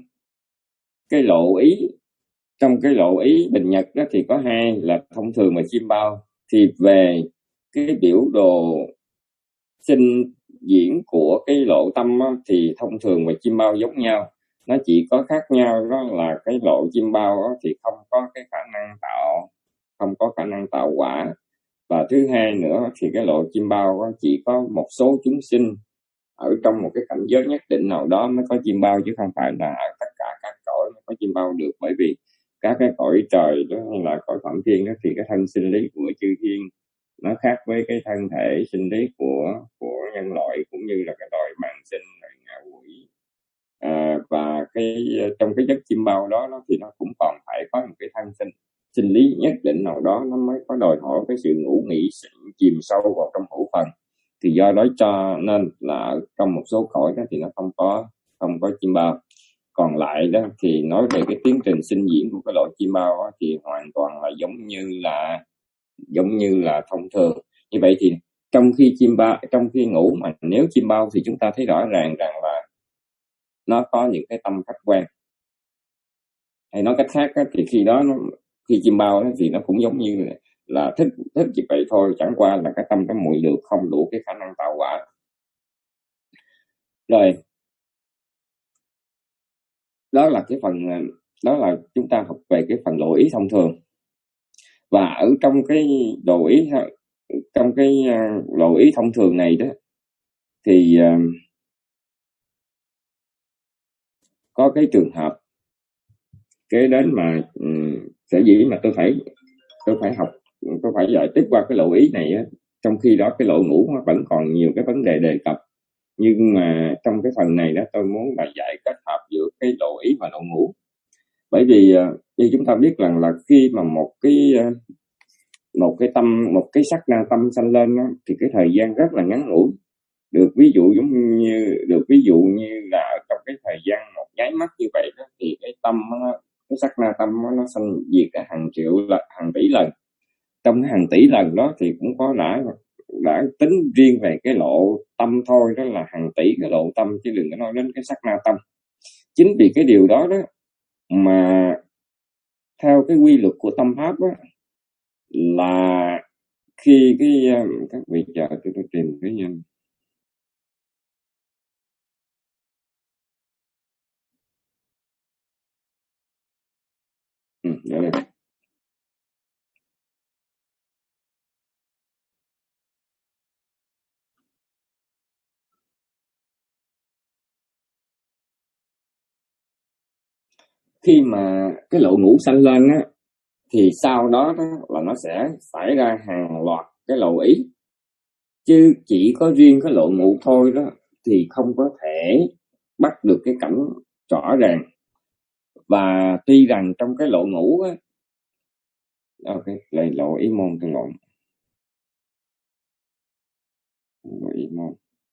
[SPEAKER 1] cái lộ ý trong cái lộ ý bình nhật đó thì có hai là thông thường và chim bao. Thì về cái biểu đồ sinh diễn của cái lộ tâm đó, thì thông thường và chim bao giống nhau, nó chỉ có khác nhau đó là cái lộ chim bao đó thì không có cái khả năng tạo không có khả năng tạo quả. Và thứ hai nữa thì cái lộ chim bao đó chỉ có một số chúng sinh ở trong một cái cảnh giới nhất định nào đó mới có chim bao, chứ không phải là ở tất cả các cõi mới có chim bao được. Bởi vì các cái cõi trời đó hay là cõi phạm thiên đó thì cái thân sinh lý của chư thiên nó khác với cái thân thể sinh lý của của nhân loại, cũng như là cái loài bạn sinh, ngạ quỷ. À, và cái trong cái giấc chim bao đó, đó thì nó cũng còn phải có một cái thân sinh sinh lý nhất định nào đó, nó mới có đòi hỏi cái sự ngủ nghỉ chìm sâu vào trong hữu phần. Thì do đó cho nên là trong một số cõi đó thì nó không có không có chim bao. Còn lại đó thì nói về cái tiến trình sinh diễn của cái loại chim bao đó, thì hoàn toàn là giống như là giống như là thông thường. Như vậy thì trong khi chim bao trong khi ngủ mà nếu chim bao thì chúng ta thấy rõ ràng rằng là nó có những cái tâm khách quan. Hay nói cách khác đó, thì khi đó nó, khi chim bao đó, thì nó cũng giống như là, là thích thích như vậy thôi, chẳng qua là cái tâm cái muội lược không đủ cái khả năng tạo quả. Rồi đó là cái phần đó là chúng ta học về cái phần lộ ý thông thường. Và ở trong cái lộ ý trong cái lộ ý thông thường này đó thì uh, có cái trường hợp kế đến mà um, sở dĩ mà tôi phải tôi phải học tôi phải giải tiếp qua cái lộ ý này á, trong khi đó cái lộ ngũ nó vẫn còn nhiều cái vấn đề đề cập. Nhưng mà trong cái phần này đó tôi muốn là dạy kết hợp giữa cái lộ ý và lộ ngũ. Bởi vì như chúng ta biết rằng là khi mà một cái một cái tâm một cái sắc na tâm sanh lên đó, thì cái thời gian rất là ngắn ngủi. Được ví dụ giống như được ví dụ như là ở trong cái thời gian một nháy mắt như vậy đó, thì cái tâm nó, cái sắc na tâm nó, nó sanh diệt cả hàng triệu lần, hàng tỷ lần. Trong cái hàng tỷ lần đó thì cũng có đã đã tính riêng về cái lộ tâm thôi, đó là hàng tỷ cái lộ tâm, chứ đừng có nói đến cái sắc na tâm. Chính vì cái điều đó đó mà theo cái quy luật của tâm pháp đó, là khi cái các vị chờ tôi, tôi tìm cái nhân ừ, đây. Khi mà cái lộ ngũ sanh lên á, thì sau đó, đó là nó sẽ xảy ra hàng loạt cái lộ ý, chứ chỉ có riêng cái lộ ngũ thôi đó thì không có thể bắt được cái cảnh rõ ràng. Và tuy rằng trong cái lộ ngũ á, ok, lại lộ ý môn tôi lộn lộ ý môn.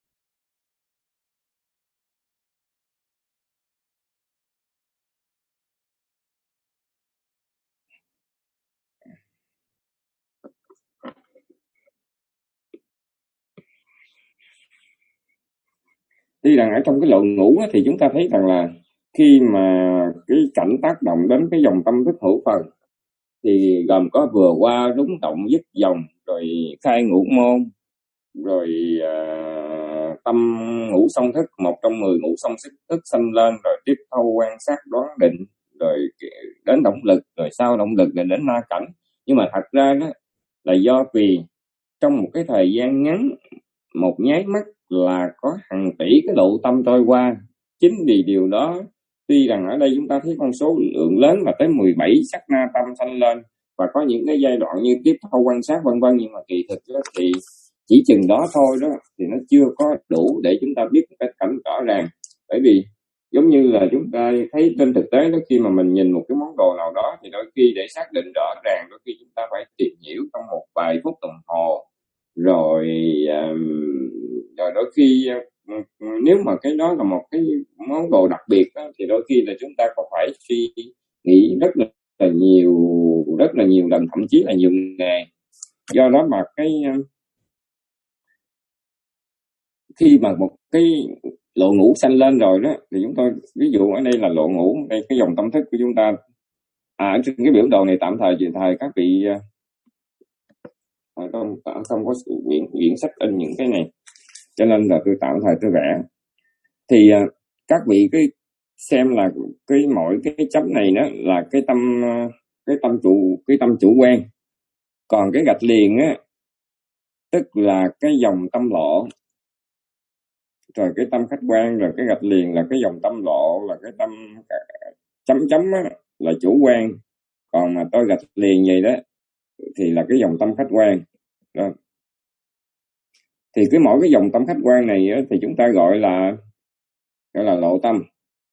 [SPEAKER 1] Tuy rằng ở trong cái lộ ngũ á, thì chúng ta thấy rằng là khi mà cái cảnh tác động đến cái dòng tâm thức hữu phần thì gồm có vừa qua rúng động dứt dòng, rồi khai ngũ môn, rồi uh, tâm ngũ song thức, một trong mười ngũ song thức, thức sanh lên, rồi tiếp thâu quan sát đoán định, rồi đến động lực, rồi sau động lực rồi đến ma cảnh. Nhưng mà thật ra đó là do vì trong một cái thời gian ngắn, một nháy mắt là có hàng tỷ cái lộ tâm trôi qua. Chính vì điều đó, tuy rằng ở đây chúng ta thấy con số lượng lớn là tới mười bảy sắc na tâm sanh lên, và có những cái giai đoạn như tiếp thâu quan sát vân vân, nhưng mà kỳ thực đó thì chỉ chừng đó thôi đó, thì nó chưa có đủ để chúng ta biết một cách cảnh rõ ràng. Bởi vì giống như là chúng ta thấy trên thực tế đó, khi mà mình nhìn một cái món đồ nào đó thì đôi khi để xác định rõ ràng, đôi khi chúng ta phải tìm hiểu trong một vài phút đồng hồ, rồi rồi đôi khi nếu mà cái đó là một cái món đồ đặc biệt đó, thì đôi khi là chúng ta còn phải suy nghĩ rất là, là nhiều rất là nhiều lần, thậm chí là nhiều ngày. Do đó mà cái khi mà một cái lộ ngũ sanh lên rồi đó, thì chúng tôi ví dụ ở đây là lộ ngũ, đây cái dòng tâm thức của chúng ta. À, trên cái biểu đồ này tạm thời chỉ thời các vị không không có quyển quyển sách in những cái này, cho nên là tôi tạm thời tôi vẽ. Thì các vị cái xem là cái mỗi cái chấm này đó là cái tâm cái tâm chủ cái tâm chủ quan, còn cái gạch liền á tức là cái dòng tâm lộ, rồi cái tâm khách quan, rồi cái gạch liền là cái dòng tâm lộ, là cái tâm chấm chấm á, là chủ quan. Còn mà tôi gạch liền vậy đó thì là cái dòng tâm khách quan đó. Thì cái mỗi cái dòng tâm khách quan này á, thì chúng ta gọi là gọi là lộ tâm.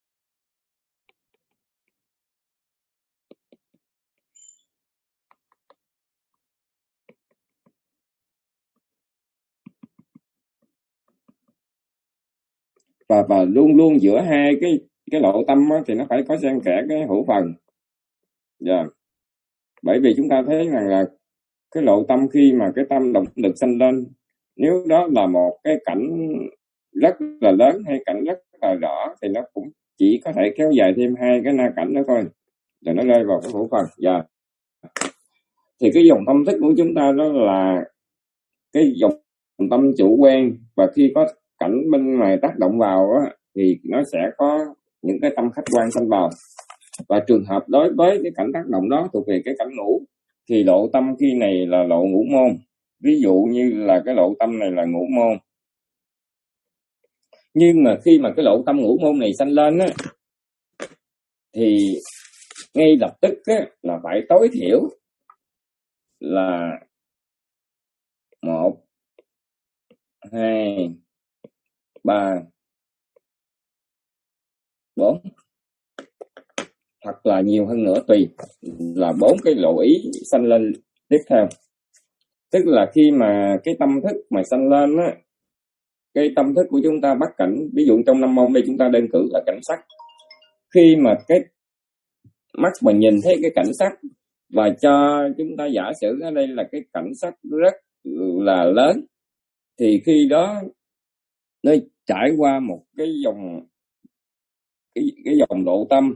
[SPEAKER 1] Và và luôn luôn giữa hai cái cái lộ tâm á, thì nó phải có xen kẽ cái hữu phần. Dạ. Yeah. Bởi vì chúng ta thấy rằng là cái lộ tâm khi mà cái tâm động lực sanh lên, nếu đó là một cái cảnh rất là lớn hay cảnh rất là rõ, thì nó cũng chỉ có thể kéo dài thêm hai cái na cảnh đó thôi, rồi nó rơi vào cái hữu phần. Dạ. Yeah. Thì cái dòng tâm thức của chúng ta đó là cái dòng tâm chủ quan, và khi có cảnh bên ngoài tác động vào á, thì nó sẽ có những cái tâm khách quan sanh vào. Và trường hợp đối với cái cảnh tác động đó thuộc về cái cảnh ngũ, thì lộ tâm khi này là lộ ngũ môn. Ví dụ như là cái lộ tâm này là ngũ môn. Nhưng mà khi mà cái lộ tâm ngũ môn này sanh lên á, thì ngay lập tức á, là phải tối thiểu là một, hai, ba, bốn, hoặc là nhiều hơn nữa, tùy, là bốn cái lộ ý sanh lên tiếp theo. Tức là khi mà cái tâm thức mà sanh lên á, cái tâm thức của chúng ta bắt cảnh, ví dụ trong năm môn đây chúng ta đơn cử là cảnh sắc. Khi mà cái mắt mà nhìn thấy cái cảnh sắc, và cho chúng ta giả sử ở đây là cái cảnh sắc rất là lớn, thì khi đó nó trải qua một cái dòng cái, cái dòng độ tâm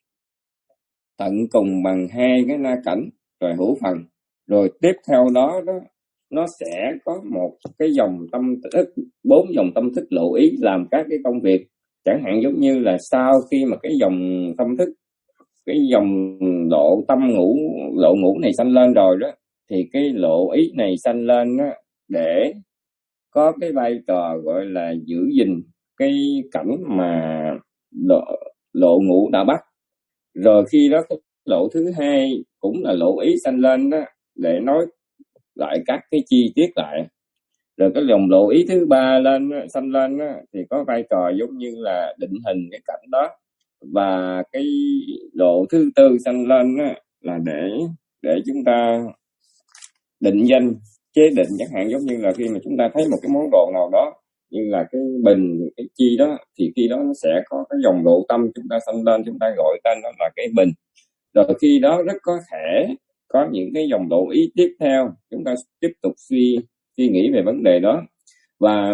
[SPEAKER 1] tận cùng bằng hai cái na cảnh rồi hữu phần, rồi tiếp theo đó đó nó sẽ có một cái dòng tâm thức, bốn dòng tâm thức lộ ý làm các cái công việc. Chẳng hạn giống như là sau khi mà cái dòng tâm thức, cái dòng độ tâm ngũ, lộ ngũ này sanh lên rồi đó, thì cái lộ ý này sanh lên đó để có cái vai trò gọi là giữ gìn cái cảnh mà lộ, lộ ngũ đã bắt. Rồi khi đó cái lộ thứ hai cũng là lộ ý sanh lên đó để nói lại các cái chi tiết lại. Rồi cái dòng lộ ý thứ ba lên sanh lên đó, thì có vai trò giống như là định hình cái cảnh đó. Và cái lộ thứ tư sanh lên đó là để để chúng ta định danh, chế định. Chẳng hạn giống như là khi mà chúng ta thấy một cái món đồ nào đó như là cái bình, cái chi đó, thì khi đó nó sẽ có cái dòng độ tâm chúng ta sanh lên, chúng ta gọi tên đó là cái bình. Rồi khi đó rất có thể có những cái dòng độ ý tiếp theo, chúng ta tiếp tục suy suy nghĩ về vấn đề đó. Và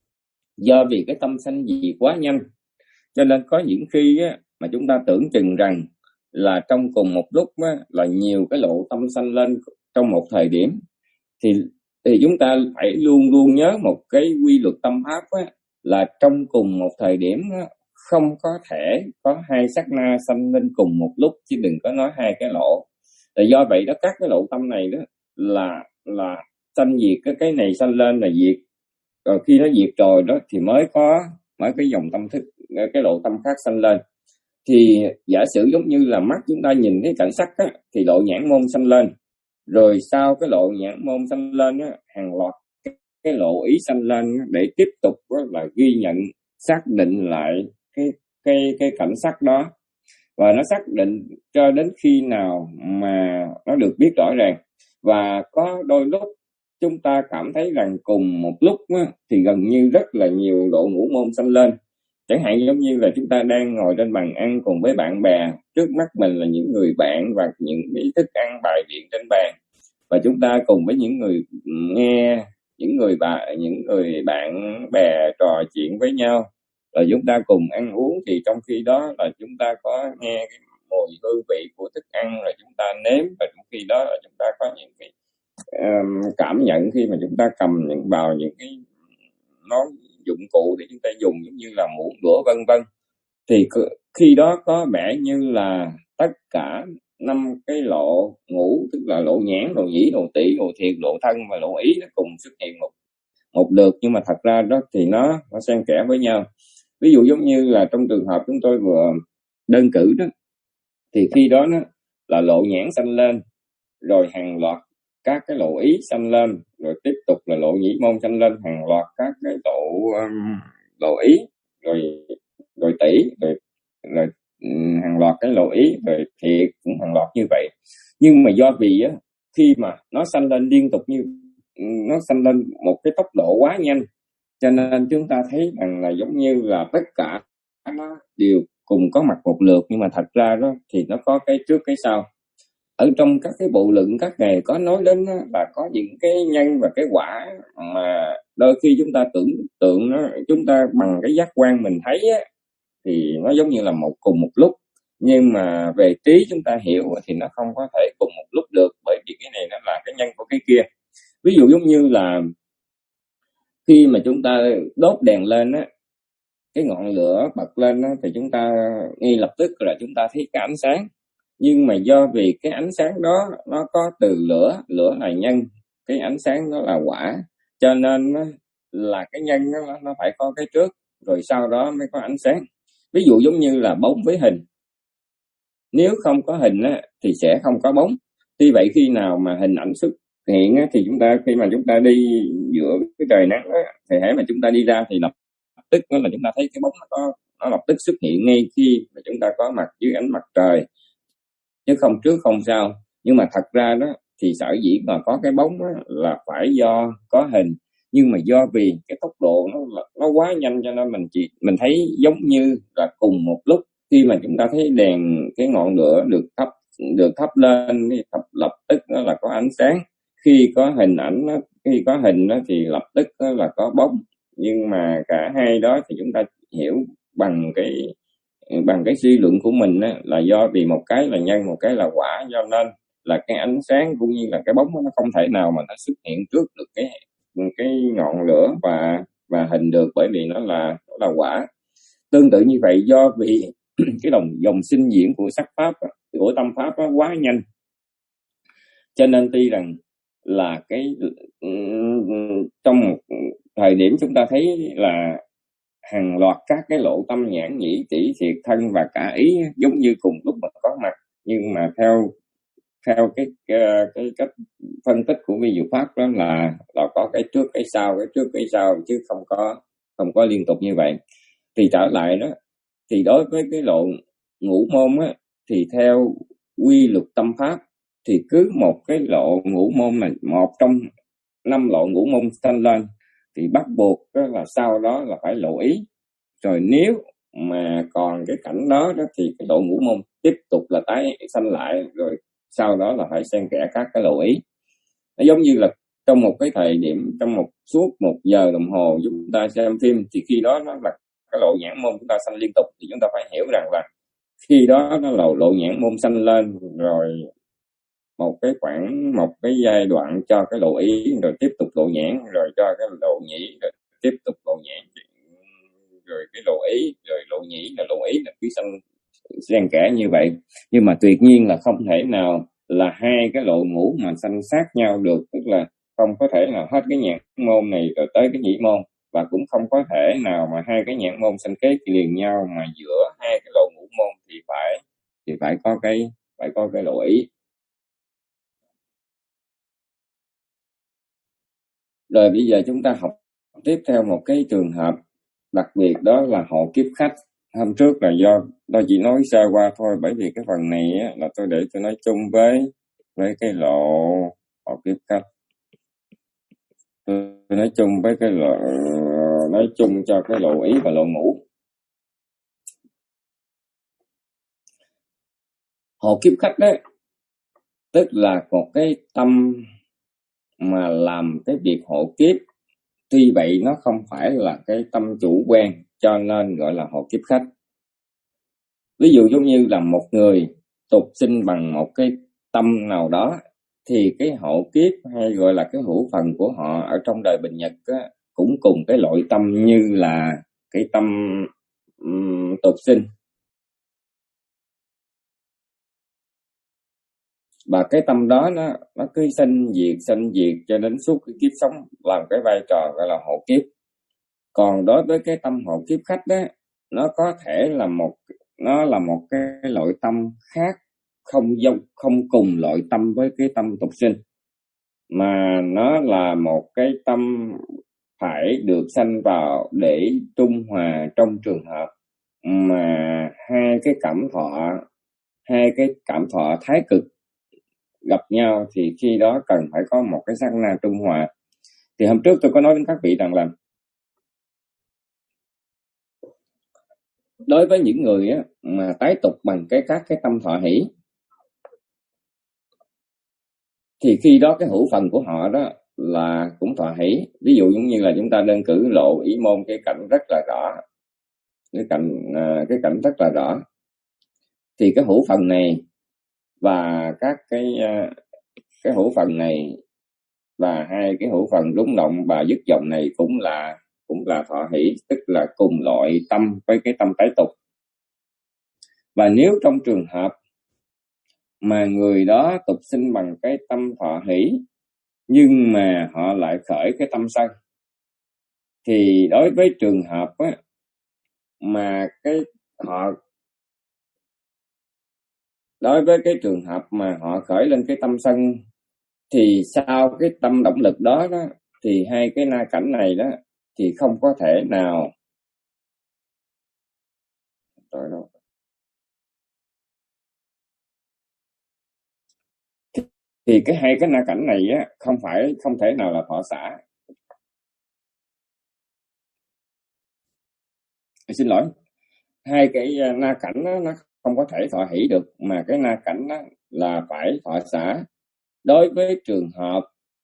[SPEAKER 1] do vì cái tâm sanh diệt quá nhanh, cho nên có những khi á, mà chúng ta tưởng chừng rằng là trong cùng một lúc á, là nhiều cái lộ tâm sanh lên trong một thời điểm, thì thì chúng ta phải luôn luôn nhớ một cái quy luật tâm pháp á, là trong cùng một thời điểm á, không có thể có hai sát na sanh lên cùng một lúc, chứ đừng có nói hai cái lỗ. Tại do vậy đó, các cái lộ tâm này đó là là sanh diệt, cái cái này sanh lên là diệt, rồi khi nó diệt rồi đó thì mới có mới cái dòng tâm thức, cái lộ tâm khác sanh lên. Thì giả sử giống như là mắt chúng ta nhìn thấy cảnh sắc á, thì lộ nhãn môn sanh lên, rồi sau cái lộ nhãn môn sanh lên á, hàng loạt cái, cái lộ ý sanh lên để tiếp tục đó là ghi nhận, xác định lại cái cái cái cảnh sắc đó. Và nó xác định cho đến khi nào mà nó được biết rõ ràng. Và có đôi lúc chúng ta cảm thấy rằng cùng một lúc á, thì gần như rất là nhiều lộ ngũ môn sanh lên. Chẳng hạn giống như là chúng ta đang ngồi trên bàn ăn cùng với bạn bè, trước mắt mình là những người bạn và những cái thức ăn bày biện trên bàn, và chúng ta cùng với những người nghe, những người bạn những người bạn bè trò chuyện với nhau, rồi chúng ta cùng ăn uống. Thì trong khi đó là chúng ta có nghe cái mùi hương vị của thức ăn, rồi chúng ta nếm, và trong khi đó là chúng ta có những cái um, cảm nhận khi mà chúng ta cầm những vào những cái món dụng cụ để chúng ta dùng, giống như là muỗng đũa vân vân. Thì khi đó có vẻ như là tất cả năm cái lộ ngũ, tức là lộ nhãn, lộ nhĩ, lộ tỷ, lộ thiệt, lộ thân và lộ ý nó cùng xuất hiện một một lượt, nhưng mà thật ra đó thì nó nó xen kẽ với nhau. Ví dụ giống như là trong trường hợp chúng tôi vừa đơn cử đó, thì khi đó nó là lộ nhãn sanh lên, rồi hàng loạt các cái lộ ý sanh lên, rồi tiếp tục là lộ nhĩ môn sanh lên, hàng loạt các cái lộ um, lộ ý, rồi rồi tỷ, rồi, rồi um, hàng loạt cái lộ ý, rồi thiệt cũng hàng loạt như vậy. Nhưng mà do vì á, khi mà nó sanh lên liên tục, như nó sanh lên một cái tốc độ quá nhanh, cho nên chúng ta thấy rằng là giống như là tất cả nó đều cùng có mặt một lượt, nhưng mà thật ra đó thì nó có cái trước cái sau. Ở trong các cái bộ luận các nghề có nói đến đó, là có những cái nhân và cái quả mà đôi khi chúng ta tưởng tượng nó, chúng ta bằng cái giác quan mình thấy á, thì nó giống như là một cùng một lúc, nhưng mà về trí chúng ta hiểu thì nó không có thể cùng một lúc được, bởi vì cái này nó là cái nhân của cái kia. Ví dụ giống như là khi mà chúng ta đốt đèn lên á, cái ngọn lửa bật lên á, thì chúng ta ngay lập tức là chúng ta thấy cái ánh sáng. Nhưng mà do vì cái ánh sáng đó nó có từ lửa, lửa là nhân, cái ánh sáng đó là quả, cho nên là cái nhân đó, nó phải có cái trước, rồi sau đó mới có ánh sáng. Ví dụ giống như là bóng với hình, nếu không có hình á, thì sẽ không có bóng. Tuy vậy khi nào mà hình ảnh xuất hiện á, thì chúng ta khi mà chúng ta đi giữa cái trời nắng á, thì hễ mà chúng ta đi ra thì lập tức đó là chúng ta thấy cái bóng nó có nó lập tức xuất hiện ngay khi mà chúng ta có mặt dưới ánh mặt trời, chứ không trước không sau. Nhưng mà thật ra đó thì sở dĩ mà có cái bóng đó là phải do có hình, nhưng mà do vì cái tốc độ nó nó quá nhanh cho nên mình chỉ mình thấy giống như là cùng một lúc khi mà chúng ta thấy đèn, cái ngọn lửa được thắp được thắp lên thì thắp lập tức đó là có ánh sáng, khi có hình ảnh đó, khi có hình đó thì lập tức đó là có bóng. Nhưng mà cả hai đó thì chúng ta hiểu bằng cái bằng cái suy luận của mình á, là do vì một cái là nhân, một cái là quả, cho nên là cái ánh sáng cũng như là cái bóng nó không thể nào mà nó xuất hiện trước được cái cái ngọn lửa và và hình được, bởi vì nó là nó là quả. Tương tự như vậy, do vì cái dòng dòng sinh diễn của sắc pháp, của tâm pháp nó quá nhanh, cho nên tuy rằng là cái trong một thời điểm chúng ta thấy là hàng loạt các cái lộ tâm, nhãn nhĩ tỷ thiệt thân và cả ý giống như cùng lúc mà có mặt, nhưng mà theo theo cái cái, cái cách phân tích của vi diệu pháp đó là là có cái trước cái sau, cái trước cái sau, chứ không có không có liên tục như vậy. Thì trở lại đó, thì đối với cái lộ ngũ môn á, thì theo quy luật tâm pháp thì cứ một cái lộ ngũ môn này, một trong năm lộ ngũ môn sanh lên thì bắt buộc đó là sau đó là phải lộ ý. Rồi nếu mà còn cái cảnh đó, đó thì cái lộ ngũ môn tiếp tục là tái sanh lại, rồi sau đó là phải xen kẽ các cái lộ ý. Nó giống như là trong một cái thời điểm, trong một suốt một giờ đồng hồ chúng ta xem phim, thì khi đó nó là cái lộ nhãn môn chúng ta sanh liên tục, thì chúng ta phải hiểu rằng là khi đó nó là lộ nhãn môn sanh lên, rồi một cái khoảng một cái giai đoạn cho cái lộ ý, rồi tiếp tục lộ nhãn, rồi cho cái lộ nhĩ, rồi tiếp tục lộ nhãn, rồi cái lộ ý, rồi lộ nhĩ, là lộ ý, là cứ sanh xen kẽ như vậy. Nhưng mà tuyệt nhiên là không thể nào là hai cái lộ ngũ mà sanh sát nhau được, tức là không có thể nào hết cái nhãn môn này rồi tới cái nhĩ môn, và cũng không có thể nào mà hai cái nhãn môn sanh kế liền nhau, mà giữa hai cái lộ ngũ môn thì phải thì phải có cái phải có cái lộ ý. Rồi bây giờ chúng ta học tiếp theo một cái trường hợp đặc biệt, đó là hộ kiếp khách. Hôm trước là do tôi chỉ nói sơ qua thôi, bởi vì cái phần này á, là tôi để tôi nói chung với với cái lộ hộ kiếp khách. Tôi nói chung với cái lộ nói chung cho cái lộ ý và lộ ngũ. Hộ kiếp khách đấy, tức là một cái tâm mà làm cái việc hộ kiếp, tuy vậy nó không phải là cái tâm chủ quan, cho nên gọi là hộ kiếp khách. Ví dụ giống như là một người tục sinh bằng một cái tâm nào đó, thì cái hộ kiếp hay gọi là cái hữu phần của họ ở trong đời bình nhật á, cũng cùng cái loại tâm như là cái tâm um, tục sinh. Và cái tâm đó nó nó cứ sinh diệt sinh diệt cho đến suốt cái kiếp sống, làm cái vai trò gọi là hộ kiếp. Còn đối với cái tâm hộ kiếp khách đó, nó có thể là một nó là một cái loại tâm khác, không giống không cùng loại tâm với cái tâm tục sinh, mà nó là một cái tâm phải được sanh vào để trung hòa trong trường hợp mà hai cái cảm thọ hai cái cảm thọ thái cực gặp nhau, thì khi đó cần phải có một cái sát na trung hòa. Thì hôm trước tôi có nói với các vị rằng là đối với những người á, mà tái tục bằng cái các cái tâm thọ hỷ, thì khi đó cái hữu phần của họ đó là cũng thọ hỷ. Ví dụ giống như là chúng ta đơn cử lộ ý môn, cái cảnh rất là rõ, cái cảnh cái cảnh rất là rõ, thì cái hữu phần này và các cái cái hữu phần này và hai cái hữu phần rung động và dứt dòng này cũng là cũng là thọ hỷ, tức là cùng loại tâm với cái tâm tái tục. Và nếu trong trường hợp mà người đó tục sinh bằng cái tâm thọ hỷ, nhưng mà họ lại khởi cái tâm sân, thì đối với trường hợp á, mà cái họ đối với cái trường hợp mà họ khởi lên cái tâm sân, thì sau cái tâm động lực đó đó, thì hai cái na cảnh này đó thì không có thể nào tội đâu. Thì cái hai cái na cảnh này á, không phải không thể nào là thọ xả. Xin lỗi, hai cái na cảnh đó, nó không có thể thọ hỷ được, mà cái na cảnh đó là phải thọ xả. Đối với trường hợp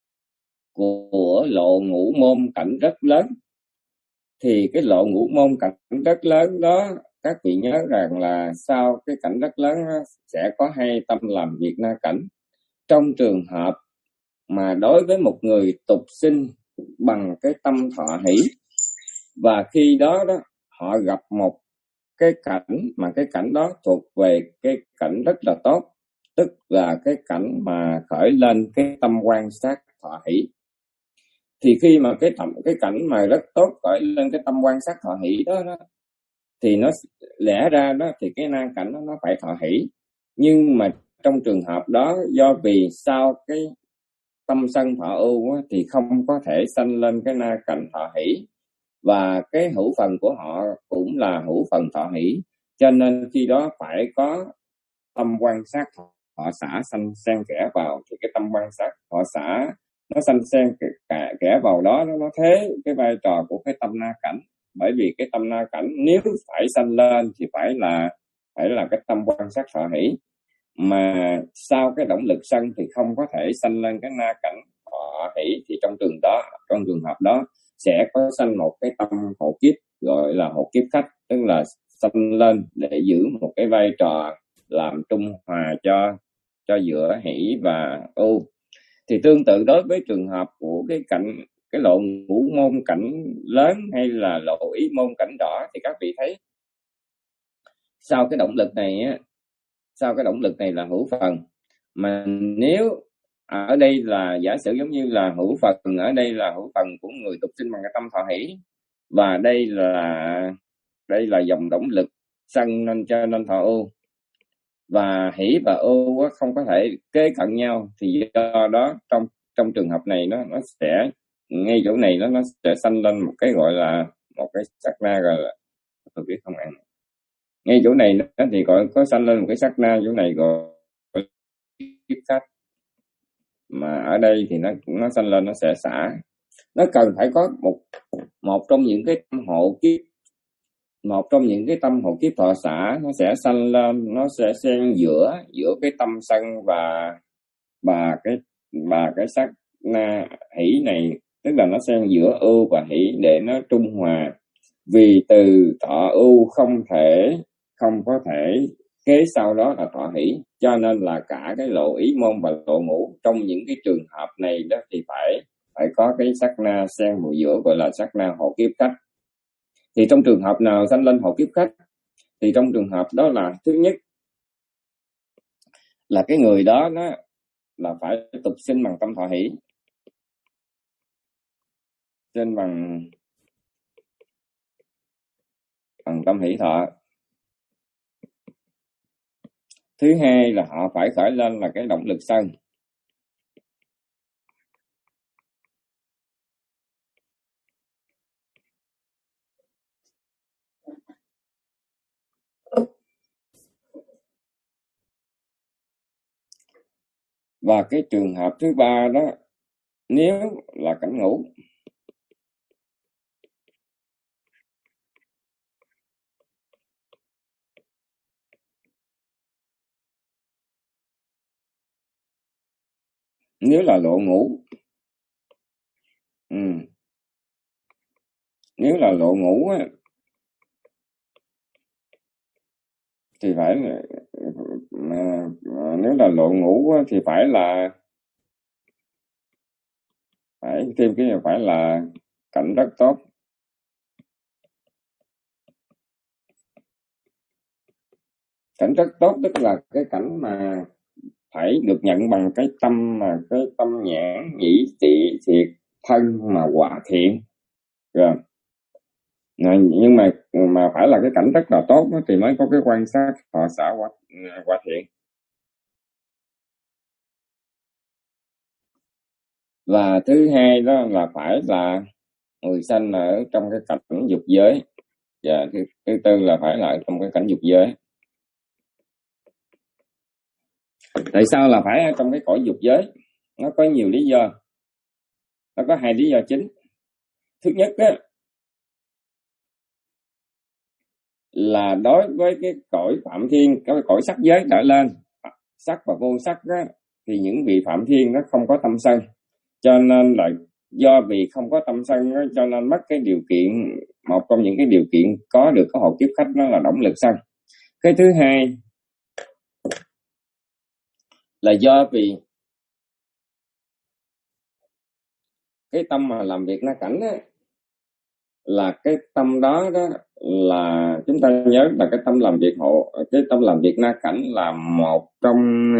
[SPEAKER 1] của lộ ngũ môn cảnh rất lớn, thì cái lộ ngũ môn cảnh rất lớn đó, các vị nhớ rằng là sau cái cảnh rất lớn đó, sẽ có hai tâm làm việc na cảnh. Trong trường hợp mà đối với một người tục sinh bằng cái tâm thọ hỷ, và khi đó đó họ gặp một cái cảnh mà cái cảnh đó thuộc về cái cảnh rất là tốt, tức là cái cảnh mà khởi lên cái tâm quan sát thọ hỷ, thì khi mà cái tâm cái cảnh mà rất tốt khởi lên cái tâm quan sát thọ hỷ đó, đó thì nó lẽ ra đó thì cái na cảnh đó nó phải thọ hỷ. Nhưng mà trong trường hợp đó, do vì sau cái tâm sân thọ ưu á, thì không có thể sanh lên cái na cảnh thọ hỷ, và cái hữu phần của họ cũng là hữu phần thọ hỷ, cho nên khi đó phải có tâm quan sát thọ xả sanh xen kẽ vào, thì cái tâm quan sát thọ xả nó sanh xen kẽ, kẽ vào đó, nó thế cái vai trò của cái tâm na cảnh. Bởi vì cái tâm na cảnh nếu phải sanh lên thì phải là phải là cái tâm quan sát thọ hỷ, mà sau cái động lực sân thì không có thể sanh lên cái na cảnh thọ hỷ, thì trong trường đó trong trường hợp đó sẽ có sanh một cái tâm hộ kiếp, gọi là hộ kiếp khách, tức là sanh lên để giữ một cái vai trò làm trung hòa cho cho giữa hỷ và ưu. Thì tương tự đối với trường hợp của cái cảnh cái lộ ngũ môn cảnh lớn hay là lộ ý môn cảnh rõ, thì các vị thấy sau cái động lực này á, sau cái động lực này là hữu phần, mà nếu ở đây là giả sử giống như là hữu phần, ở đây là hữu phần của người tục sinh bằng cái tâm thọ hỷ, và đây là đây là dòng động lực sân nên cho nên thọ ưu, và hỷ và ưu không có thể kế cận nhau, thì do đó trong trong trường hợp này nó nó sẽ ngay chỗ này nó nó sẽ sanh lên một cái gọi là một cái sát na, gọi là tôi biết không ăn ngay chỗ này nó thì gọi có sanh lên một cái sát na, chỗ này gọi kiếp khách, mà ở đây thì nó nó sanh lên nó sẽ xả. Nó cần phải có một một trong những cái tâm hộ kiếp một trong những cái tâm hộ kiếp thọ xả, nó sẽ sanh lên, nó sẽ xen giữa giữa cái tâm sân và và cái và cái sắc na hỷ này, tức là nó xen giữa ưu và hỷ để nó trung hòa. Vì từ thọ ưu không thể không có thể kế sau đó là thọ hỷ, cho nên là cả cái lộ ý môn và lộ ngũ trong những cái trường hợp này đó thì phải phải có cái sắc na xen vào giữa, gọi là sắc na hộ kiếp khách. Thì trong trường hợp nào sanh lên hộ kiếp khách, thì trong trường hợp đó là thứ nhất là cái người đó nó là phải tục sinh bằng tâm thọ hỷ, sinh bằng bằng tâm hỷ thọ. Thứ hai là họ phải khởi lên là cái động lực sân. Và cái trường hợp thứ ba đó, nếu là cảnh ngũ, nếu là lộ ngũ, ừ. nếu là lộ ngũ á, thì phải là, à, nếu là lộ ngũ á, thì phải là phải thêm cái này, phải là cảnh rất tốt. Cảnh rất tốt tức là cái cảnh mà phải được nhận bằng cái tâm mà cái tâm nhãn nhĩ tị thiệt thân mà hòa thiện rồi. Này, nhưng mà mà phải là cái cảnh rất là tốt đó, thì mới có cái quan sát thọ xả hòa, hòa thiện. Và thứ hai đó là phải là người sanh ở trong cái cảnh dục giới, Và thứ, thứ tư là phải là trong cái cảnh dục giới. Tại sao là phải ở trong cái cõi dục giới? Nó có nhiều lý do. Nó có hai lý do chính. Thứ nhất á, là đối với cái cõi phạm thiên, cái cõi sắc giới trở lên, sắc và vô sắc á, thì những vị phạm thiên nó không có tâm sân, cho nên là do vì không có tâm sân á, cho nên mất cái điều kiện, một trong những cái điều kiện có được cái hộ kiếp khách đó là động lực sân. Cái thứ hai là do vì cái tâm mà làm việc na cảnh á, là cái tâm đó đó là chúng ta nhớ là cái tâm làm việc hộ, cái tâm làm việc na cảnh là một trong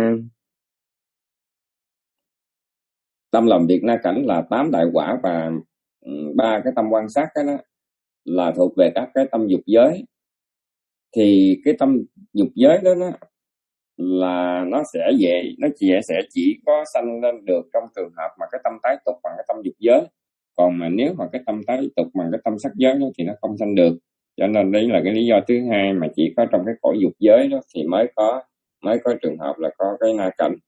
[SPEAKER 1] tâm làm việc na cảnh là tám đại quả và ba cái tâm quan sát đó, đó là thuộc về các cái tâm dục giới. Thì cái tâm dục giới đó, đó là nó sẽ về, nó chỉ sẽ chỉ có sanh lên được trong trường hợp mà cái tâm tái tục bằng cái tâm dục giới. Còn mà nếu mà cái tâm tái tục bằng cái tâm sắc giới đó thì nó không sanh được. Cho nên đấy là cái lý do thứ hai mà chỉ có trong cái cõi dục giới đó thì mới có mới có trường hợp là có cái na cảnh.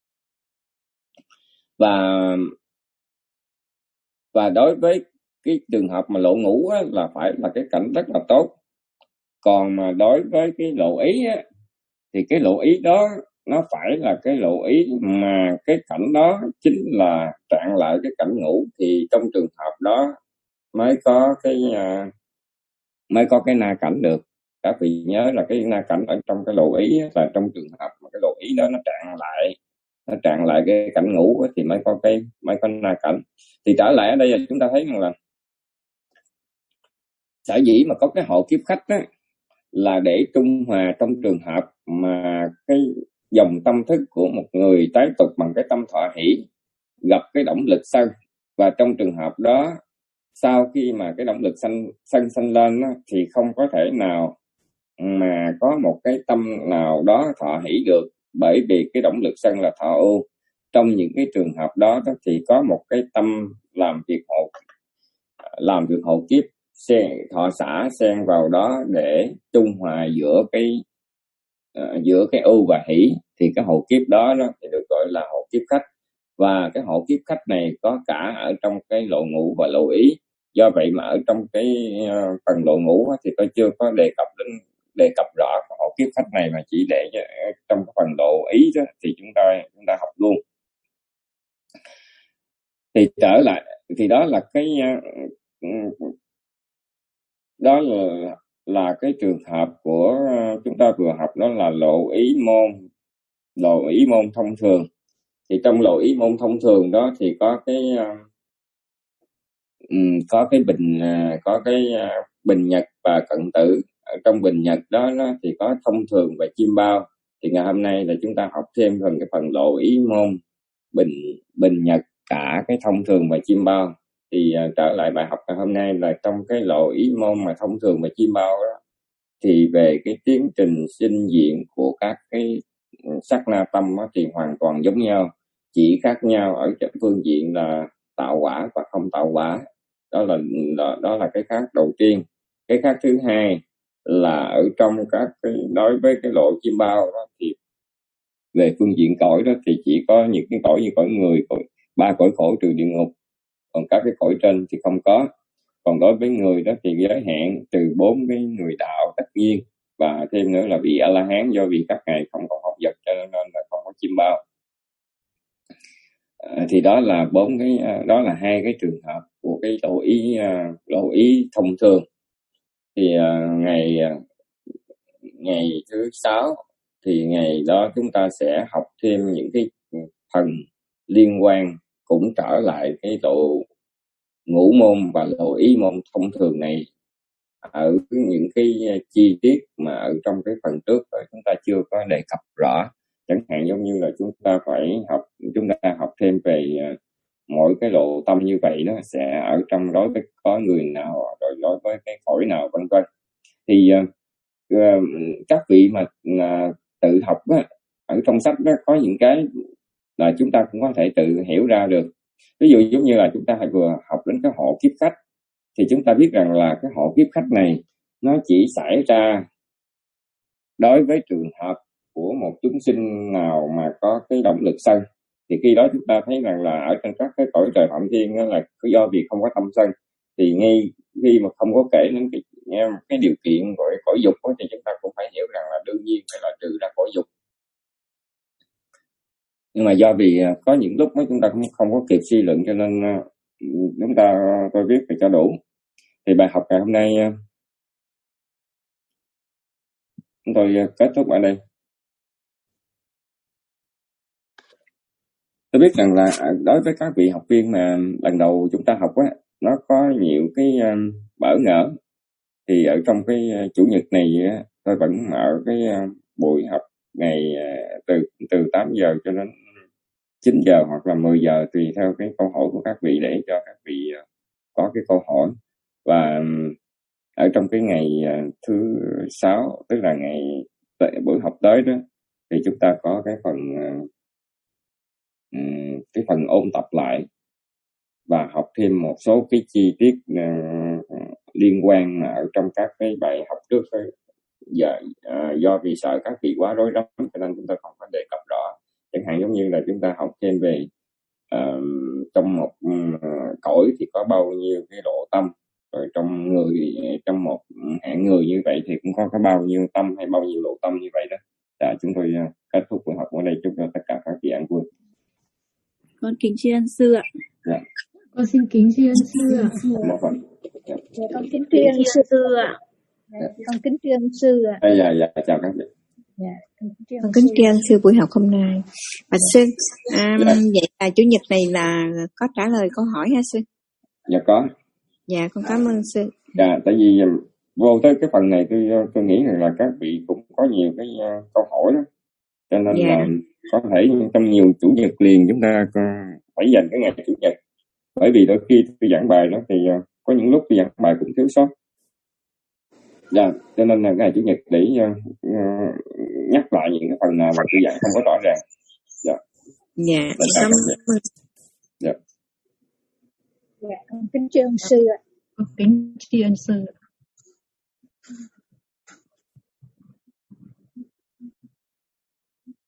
[SPEAKER 1] Và và đối với cái trường hợp mà lộ ngũ á, là phải là cái cảnh rất là tốt. Còn mà đối với cái lộ ý á, thì cái lộ ý đó nó phải là cái lộ ý mà cái cảnh đó chính là trạng lại cái cảnh ngũ, thì trong trường hợp đó mới có cái uh, mới có cái na cảnh được. Các vị nhớ là cái na cảnh ở trong cái lộ ý là trong trường hợp mà cái lộ ý đó nó trạng lại nó trạng lại cái cảnh ngũ thì mới có cái mới có na cảnh. Thì trở lại ở đây là chúng ta thấy rằng là sở dĩ mà có cái hộ kiếp khách á, là để trung hòa trong trường hợp mà cái dòng tâm thức của một người tái tục bằng cái tâm thọ hỷ gặp cái động lực sân, và trong trường hợp đó sau khi mà cái động lực sân sân sanh lên á, thì không có thể nào mà có một cái tâm nào đó thọ hỷ được, bởi vì cái động lực sân là thọ ưu. Trong những cái trường hợp đó, đó thì có một cái tâm làm việc hộ làm việc hộ kiếp xen, thọ xả xen vào đó để trung hòa giữa cái uh, giữa cái ưu và hỷ, thì cái hộ kiếp đó, đó thì được gọi là hộ kiếp khách. Và cái hộ kiếp khách này có cả ở trong cái lộ ngũ và lộ ý. Do vậy mà ở trong cái uh, phần lộ ngũ thì tôi chưa có đề cập đến đề cập rõ hộ kiếp khách này, mà chỉ để trong cái phần lộ ý đó thì chúng ta chúng ta học luôn. Thì trở lại thì đó là cái uh, đó là là cái trường hợp của chúng ta vừa học, đó là lộ ý môn lộ ý môn thông thường. Thì trong lộ ý môn thông thường đó thì có cái um, có cái bình uh, có cái uh, bình nhật và cận tử. Ở trong bình nhật đó, đó thì có thông thường và chiêm bao. Thì ngày hôm nay là chúng ta học thêm phần cái phần lộ ý môn bình bình nhật cả cái thông thường và chiêm bao. Thì uh, trở lại bài học ngày hôm nay là trong cái lộ ý môn mà thông thường và chiêm bao đó, thì về cái tiến trình sinh diện của các cái sắc na tâm đó, thì hoàn toàn giống nhau, chỉ khác nhau ở trên phương diện là tạo quả và không tạo quả. Đó là đó, đó là cái khác đầu tiên. Cái khác thứ hai là ở trong các cái đối với cái lộ chiêm bao đó, thì về phương diện cõi đó thì chỉ có những cái cõi như cõi người, cõi ba cõi khổ trừ địa ngục, còn các cái cõi trên thì không có. Còn đối với người đó thì giới hạn trừ bốn cái người đạo tất nhiên, và thêm nữa là vị A La Hán, do vì các ngài không còn học vật cho nên là không có chiêm bao. À, thì đó là bốn cái đó là hai cái trường hợp của cái lộ ý lộ ý thông thường. Thì uh, ngày ngày thứ sáu thì ngày đó chúng ta sẽ học thêm những cái phần liên quan, cũng trở lại cái lộ ngũ môn và lộ ý môn thông thường này ở những cái chi tiết mà ở trong cái phần trước chúng ta chưa có đề cập rõ. Chẳng hạn giống như là chúng ta phải học chúng ta học thêm về mỗi cái lộ tâm như vậy, nó sẽ ở trong đối với có người nào, rồi đối với cái cõi nào, vân vân. Thì uh, các vị mà uh, tự học á, ở trong sách đó có những cái là chúng ta cũng có thể tự hiểu ra được. Ví dụ giống như là chúng ta vừa học đến cái hộ kiếp khách, thì chúng ta biết rằng là cái hộ kiếp khách này nó chỉ xảy ra đối với trường hợp của một chúng sinh nào mà có cái động lực sân. Thì khi đó chúng ta thấy rằng là ở trong các cái cõi trời phạm thiên đó là do vì không có tâm sân, thì ngay khi mà không có kể đến cái, cái điều kiện gọi cõi dục đó, thì chúng ta cũng phải hiểu rằng là đương nhiên phải là trừ ra cõi dục. Nhưng mà do vì có những lúc đó chúng ta cũng không có kịp suy luận, cho nên chúng ta tôi viết để cho đủ. Thì bài học ngày hôm nay chúng tôi kết thúc ở đây. Tôi biết rằng là đối với các vị học viên mà lần đầu chúng ta học á, nó có nhiều cái um, bỡ ngỡ. Thì ở trong cái uh, chủ nhật này uh, tôi vẫn mở cái uh, buổi học ngày uh, từ từ tám giờ cho đến chín giờ hoặc là mười giờ, tùy theo cái câu hỏi của các vị, để cho các vị uh, có cái câu hỏi. Và um, ở trong cái ngày uh, thứ sáu, tức là ngày buổi học tới đó, thì chúng ta có cái phần uh, cái phần ôn tập lại và học thêm một số cái chi tiết uh, liên quan ở trong các cái bài học trước ấy. Giờ uh, do vì sợ các vị quá rối rắm cho nên chúng ta không có đề cập rõ. Chẳng hạn giống như là chúng ta học thêm về uh, trong một uh, cõi thì có bao nhiêu cái độ tâm, rồi trong người, trong một hạng người như vậy thì cũng có cái bao nhiêu tâm hay bao nhiêu độ tâm như vậy đó. Dạ, chúng tôi uh, kết thúc buổi học ở đây. Chúc cho tất cả các vị an vui.
[SPEAKER 2] Con kính tri ân sư ạ.
[SPEAKER 1] Dạ.
[SPEAKER 3] Con xin kính tri ân sư ạ.
[SPEAKER 2] Dạ, con kính tri ân sư ạ. Dạ, con kính tri ân sư ạ.
[SPEAKER 1] À, dạ, dạ, chào các vị.
[SPEAKER 2] Dạ,
[SPEAKER 4] con kính tri ân sư buổi học hôm nay. Và sư, à, dạ. Vậy là chủ nhật này là có trả lời câu hỏi hả sư?
[SPEAKER 1] Dạ có.
[SPEAKER 4] Dạ, con cảm ơn sư.
[SPEAKER 1] Dạ, tại vì vô tới cái phần này tôi tôi nghĩ rằng là các vị cũng có nhiều cái uh, câu hỏi đó, cho nên dạ. là có thể trong nhiều chủ nhật liền chúng ta phải dành cái ngày chủ nhật, bởi vì đôi khi tôi giảng bài đó thì uh, có những lúc tôi giảng bài cũng thiếu sót. Dạ, cho nên là ngày chủ nhật để uh, uh, nhắc lại những cái phần nào mà tôi giảng không có rõ ràng. Dạ.
[SPEAKER 4] Dạ.
[SPEAKER 1] Cảm ơn. Dạ.
[SPEAKER 2] Dạ, con kính tri ân sư ạ.
[SPEAKER 3] Con kính tri ân sư.